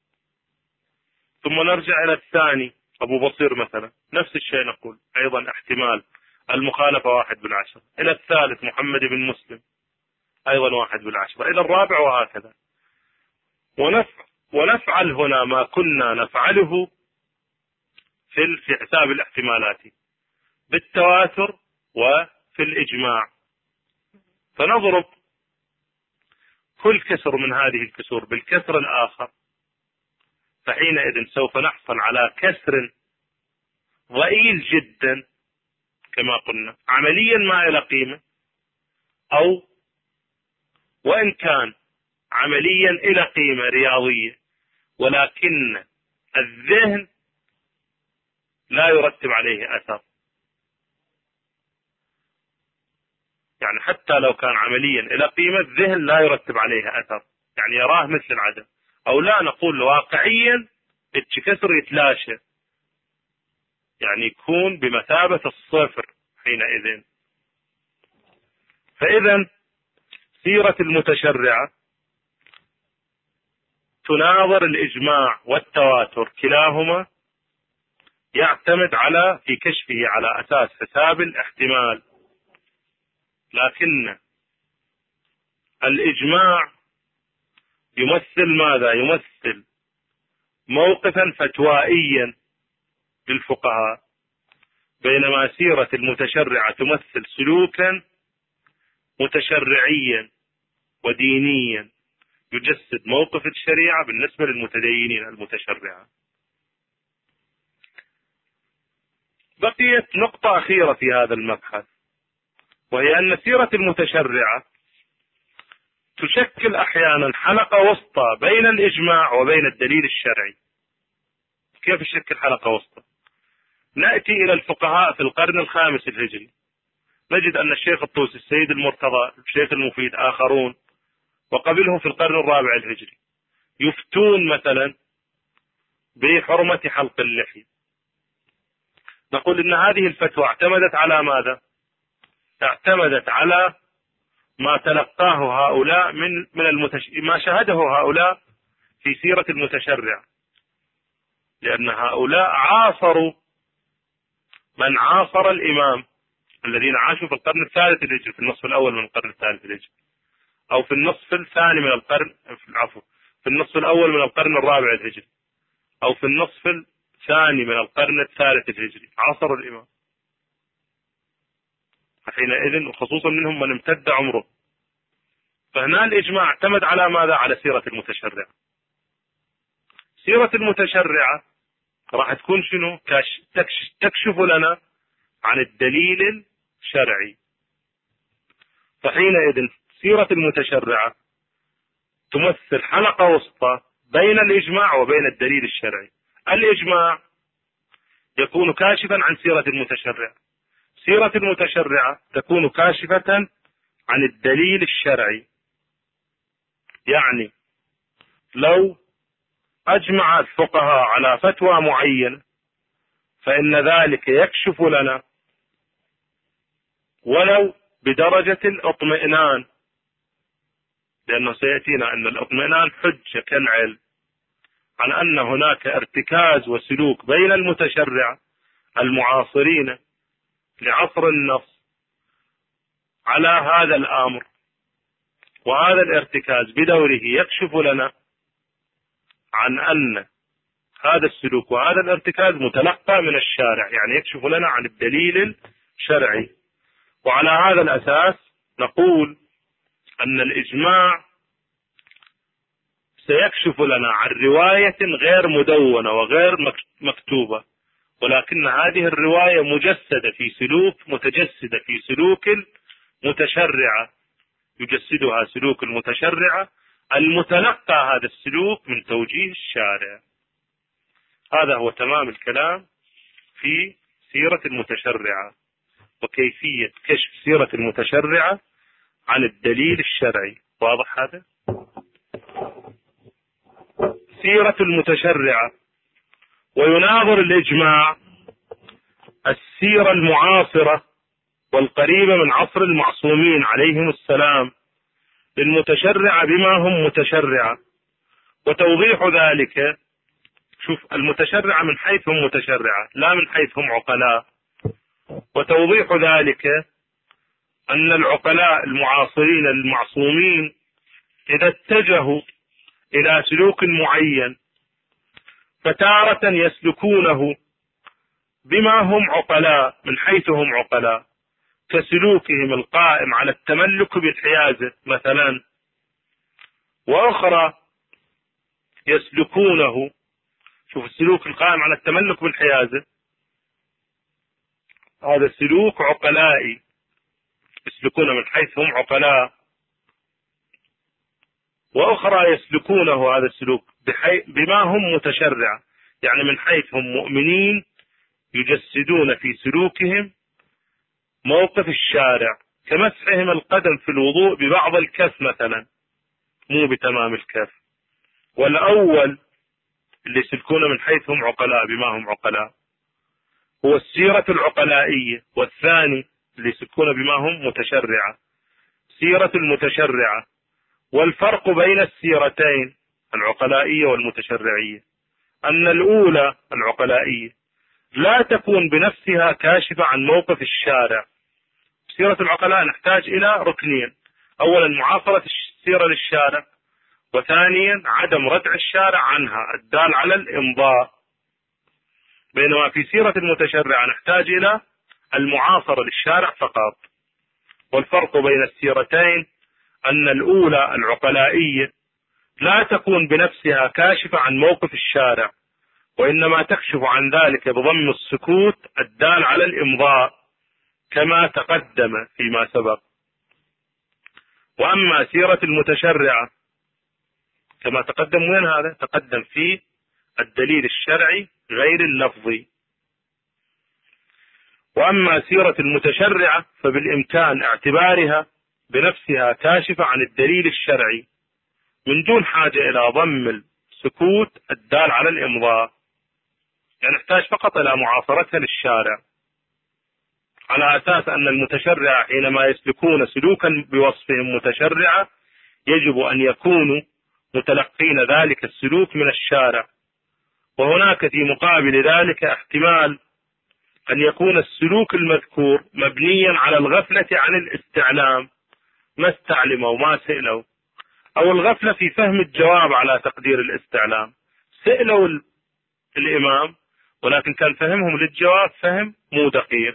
ثم نرجع إلى الثاني أبو بصير مثلا، نفس الشيء نقول أيضا احتمال المخالفة واحد بالعشرة. إلى الثالث محمد بن مسلم أيضا واحد بالعشرة، إلى الرابع وهكذا. ونفع ونفعل هنا ما كنا نفعله في في حساب الاحتمالات بالتواتر وفي الإجماع، فنضرب كل كسر من هذه الكسور بالكسر الآخر، فحينئذ سوف نحصل على كسر ضئيل جدا كما قلنا عمليا ما إلى قيمة، أو وإن كان عمليا إلى قيمة رياضية، ولكن الذهن لا يرتب عليه أثر. يعني حتى لو كان عمليا إلى قيمة الذهن لا يرتب عليه أثر، يعني يراه مثل العدم، أو لا نقول واقعيا الكسر يتلاشى، يعني يكون بمثابة الصفر حينئذ. فإذا سيرة المتشرعة تناظر الإجماع والتواتر، كلاهما يعتمد على في كشفه على أساس حساب الاحتمال، لكن الإجماع يمثل ماذا؟ يمثل موقفا فتوائيا للفقهاء، بينما سيرة المتشرعة تمثل سلوكا متشرعيا ودينيا يجسد موقف الشريعة بالنسبة للمتدينين المتشرعة. بقيت نقطة أخيرة في هذا المبحث، وهي أن سيرة المتشرعة تشكل أحيانا حلقة وسطى بين الإجماع وبين الدليل الشرعي. كيف تشكل حلقة وسطى؟ نأتي إلى الفقهاء في القرن الخامس الهجري، نجد أن الشيخ الطوسي، السيد المرتضى، الشيخ المفيد، آخرون وقبلهم في القرن الرابع الهجري يفتون مثلا بحرمة حلق اللحية. نقول إن هذه الفتوى اعتمدت على ماذا؟ اعتمدت على ما تلقاه هؤلاء من من المتش... ما شهده هؤلاء في سيرة المتشرع، لأن هؤلاء عاصروا من عاصر الإمام، الذين عاشوا في القرن الثالث الهجري، في النصف الأول من القرن الثالث الهجري، أو في النصف الثاني من القرن العفو في النصف الأول من القرن الرابع الهجري، أو في النصف الثاني من القرن الثالث الهجري، عاصروا الإمام. حينئذ وخصوصا منهم من امتد عمره. فهنا الإجماع اعتمد على ماذا؟ على سيرة المتشرع. سيرة المتشرعة راح تكون شنو؟ تكشف لنا عن الدليل الشرعي. فحينئذ سيرة المتشرعة تمثل حلقة وسطى بين الإجماع وبين الدليل الشرعي. الإجماع يكون كاشفا عن سيرة المتشرع، سيرة المتشرعة تكون كاشفة عن الدليل الشرعي. يعني لو أجمع الفقهاء على فتوى معينة فإن ذلك يكشف لنا ولو بدرجة الاطمئنان، لأنه سيأتينا أن الاطمئنان حجة كالعلم عن أن هناك ارتكاز وسلوك بين المتشرع المعاصرين لعصر النص على هذا الأمر، وهذا الارتكاز بدوره يكشف لنا عن أن هذا السلوك وهذا الارتكاز متلقى من الشارع، يعني يكشف لنا عن الدليل الشرعي. وعلى هذا الأساس نقول أن الإجماع سيكشف لنا عن رواية غير مدونة وغير مكتوبة، ولكن هذه الرواية مجسدة في سلوك متجسدة في سلوك المتشرعة، يجسدها سلوك المتشرعة المتلقى هذا السلوك من توجيه الشارع. هذا هو تمام الكلام في سيرة المتشرعة وكيفية كشف سيرة المتشرعة عن الدليل الشرعي. واضح هذا؟ سيرة المتشرعة ويناظر الإجماع السيرة المعاصرة والقريبة من عصر المعصومين عليهم السلام للمتشرعة بما هم متشرعة. وتوضيح ذلك، شوف المتشرعة من حيث هم متشرعة لا من حيث هم عقلاء. وتوضيح ذلك أن العقلاء المعاصرين المعصومين إذا اتجهوا إلى سلوك معين فتارة يسلكونه بما هم عقلاء من حيث هم عقلاء، كسلوكهم القائم على التملك بالحيازة مثلا، وأخرى يسلكونه، شوف السلوك القائم على التملك بالحيازة هذا سلوك عقلائي يسلكونه من حيث هم عقلاء، وأخرى يسلكونه هذا السلوك بما هم متشرع، يعني من حيث هم مؤمنين يجسدون في سلوكهم موقف الشارع، كمسحهم القدم في الوضوء ببعض الكف مثلا مو بتمام الكف. والأول اللي يسلكونه من حيث هم عقلاء بما هم عقلاء هو السيرة العقلائية، والثاني اللي يسلكونه بما هم متشرعة سيرة المتشرعة. والفرق بين السيرتين العقلائية والمتشرعية أن الأولى العقلائية لا تكون بنفسها كاشفة عن موقف الشارع. سيرة العقلاء نحتاج إلى ركنين: أولا معاصرة السيرة للشارع، وثانيا عدم ردع الشارع عنها الدال على الإمضاء. بينما في سيرة المتشرع نحتاج إلى المعاصرة للشارع فقط. والفرق بين السيرتين أن الأولى العقلائية لا تكون بنفسها كاشفة عن موقف الشارع، وإنما تكشف عن ذلك بضم السكوت الدال على الإمضاء كما تقدم فيما سبق. وأما سيرة المتشرعة كما تقدم، وين هذا؟ تقدم في الدليل الشرعي غير اللفظي. وأما سيرة المتشرعة فبالإمكان اعتبارها بنفسها كاشفة عن الدليل الشرعي من دون حاجة إلى ضم السكوت الدال على الإمضاء، يعني نحتاج فقط إلى معاصرتها للشارع، على أساس أن المتشرع حينما يسلكون سلوكا بوصفهم متشرعة يجب أن يكونوا متلقين ذلك السلوك من الشارع. وهناك في مقابل ذلك احتمال أن يكون السلوك المذكور مبنيا على الغفلة عن الاستعلام، ما استعلموا وما سئلوا، أو الغفلة في فهم الجواب على تقدير الاستعلام. سئلوا الإمام ولكن كان فهمهم للجواب فهم مو دقيق،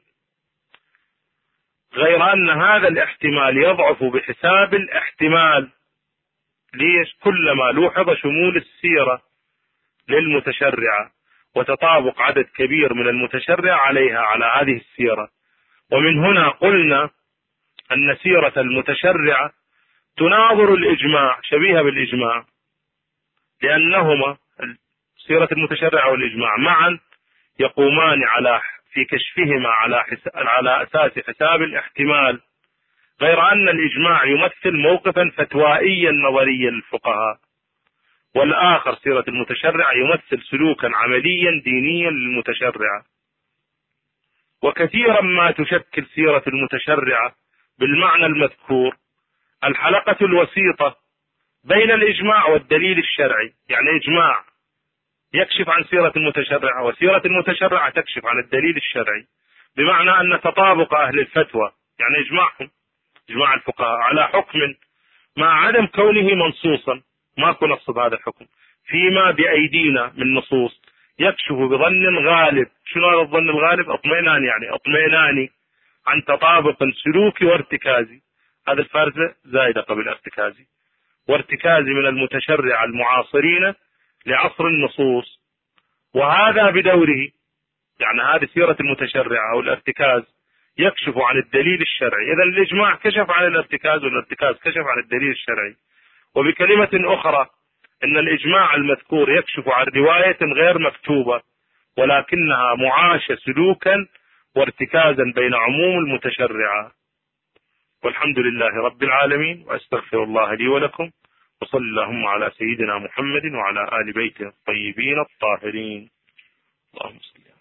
غير أن هذا الاحتمال يضعف بحساب الاحتمال. ليش؟ كلما لوحظ شمول السيرة للمتشرعة وتطابق عدد كبير من المتشرع عليها على هذه السيرة. ومن هنا قلنا أن سيرة المتشرعة تناظر الإجماع، شبيهة بالإجماع، لأنهما سيرة المتشرعة والإجماع معا يقومان على في كشفهما على على أساس حساب الاحتمال، غير أن الإجماع يمثل موقفا فتوائيا نظريا للفقهاء، والآخر سيرة المتشرع يمثل سلوكا عمليا دينيا للمتشرعة. وكثيرا ما تشكل سيرة المتشرعة بالمعنى المذكور الحلقة الوسيطة بين الإجماع والدليل الشرعي، يعني إجماع يكشف عن سيرة المتشرعة وسيرة المتشرعة تكشف عن الدليل الشرعي، بمعنى أن تطابق أهل الفتوى يعني إجماعهم إجماع الفقهاء على حكم مع عدم كونه منصوصا، ماكو نص بهذا الحكم، فيما بأيدينا من نصوص يكشف بظن غالب. شنو هذا الظن الغالب؟ اطمئنان، يعني اطمئناني عن تطابق سلوكي وارتكازي، هذا الفارزة زائدة قبل ارتكازي، وارتكازي من المتشرع المعاصرين لعصر النصوص. وهذا بدوره يعني هذه سيرة المتشرع أو الارتكاز يكشف عن الدليل الشرعي. إذا الإجماع كشف عن الارتكاز والارتكاز كشف عن الدليل الشرعي. وبكلمة أخرى أن الإجماع المذكور يكشف عن رواية غير مكتوبة ولكنها معاشة سلوكا وارتكازا بين عموم المتشرعة. والحمد لله رب العالمين، وأستغفر الله لي ولكم، وصلى اللهم على سيدنا محمد وعلى آل بيته الطيبين الطاهرين. اللهم صل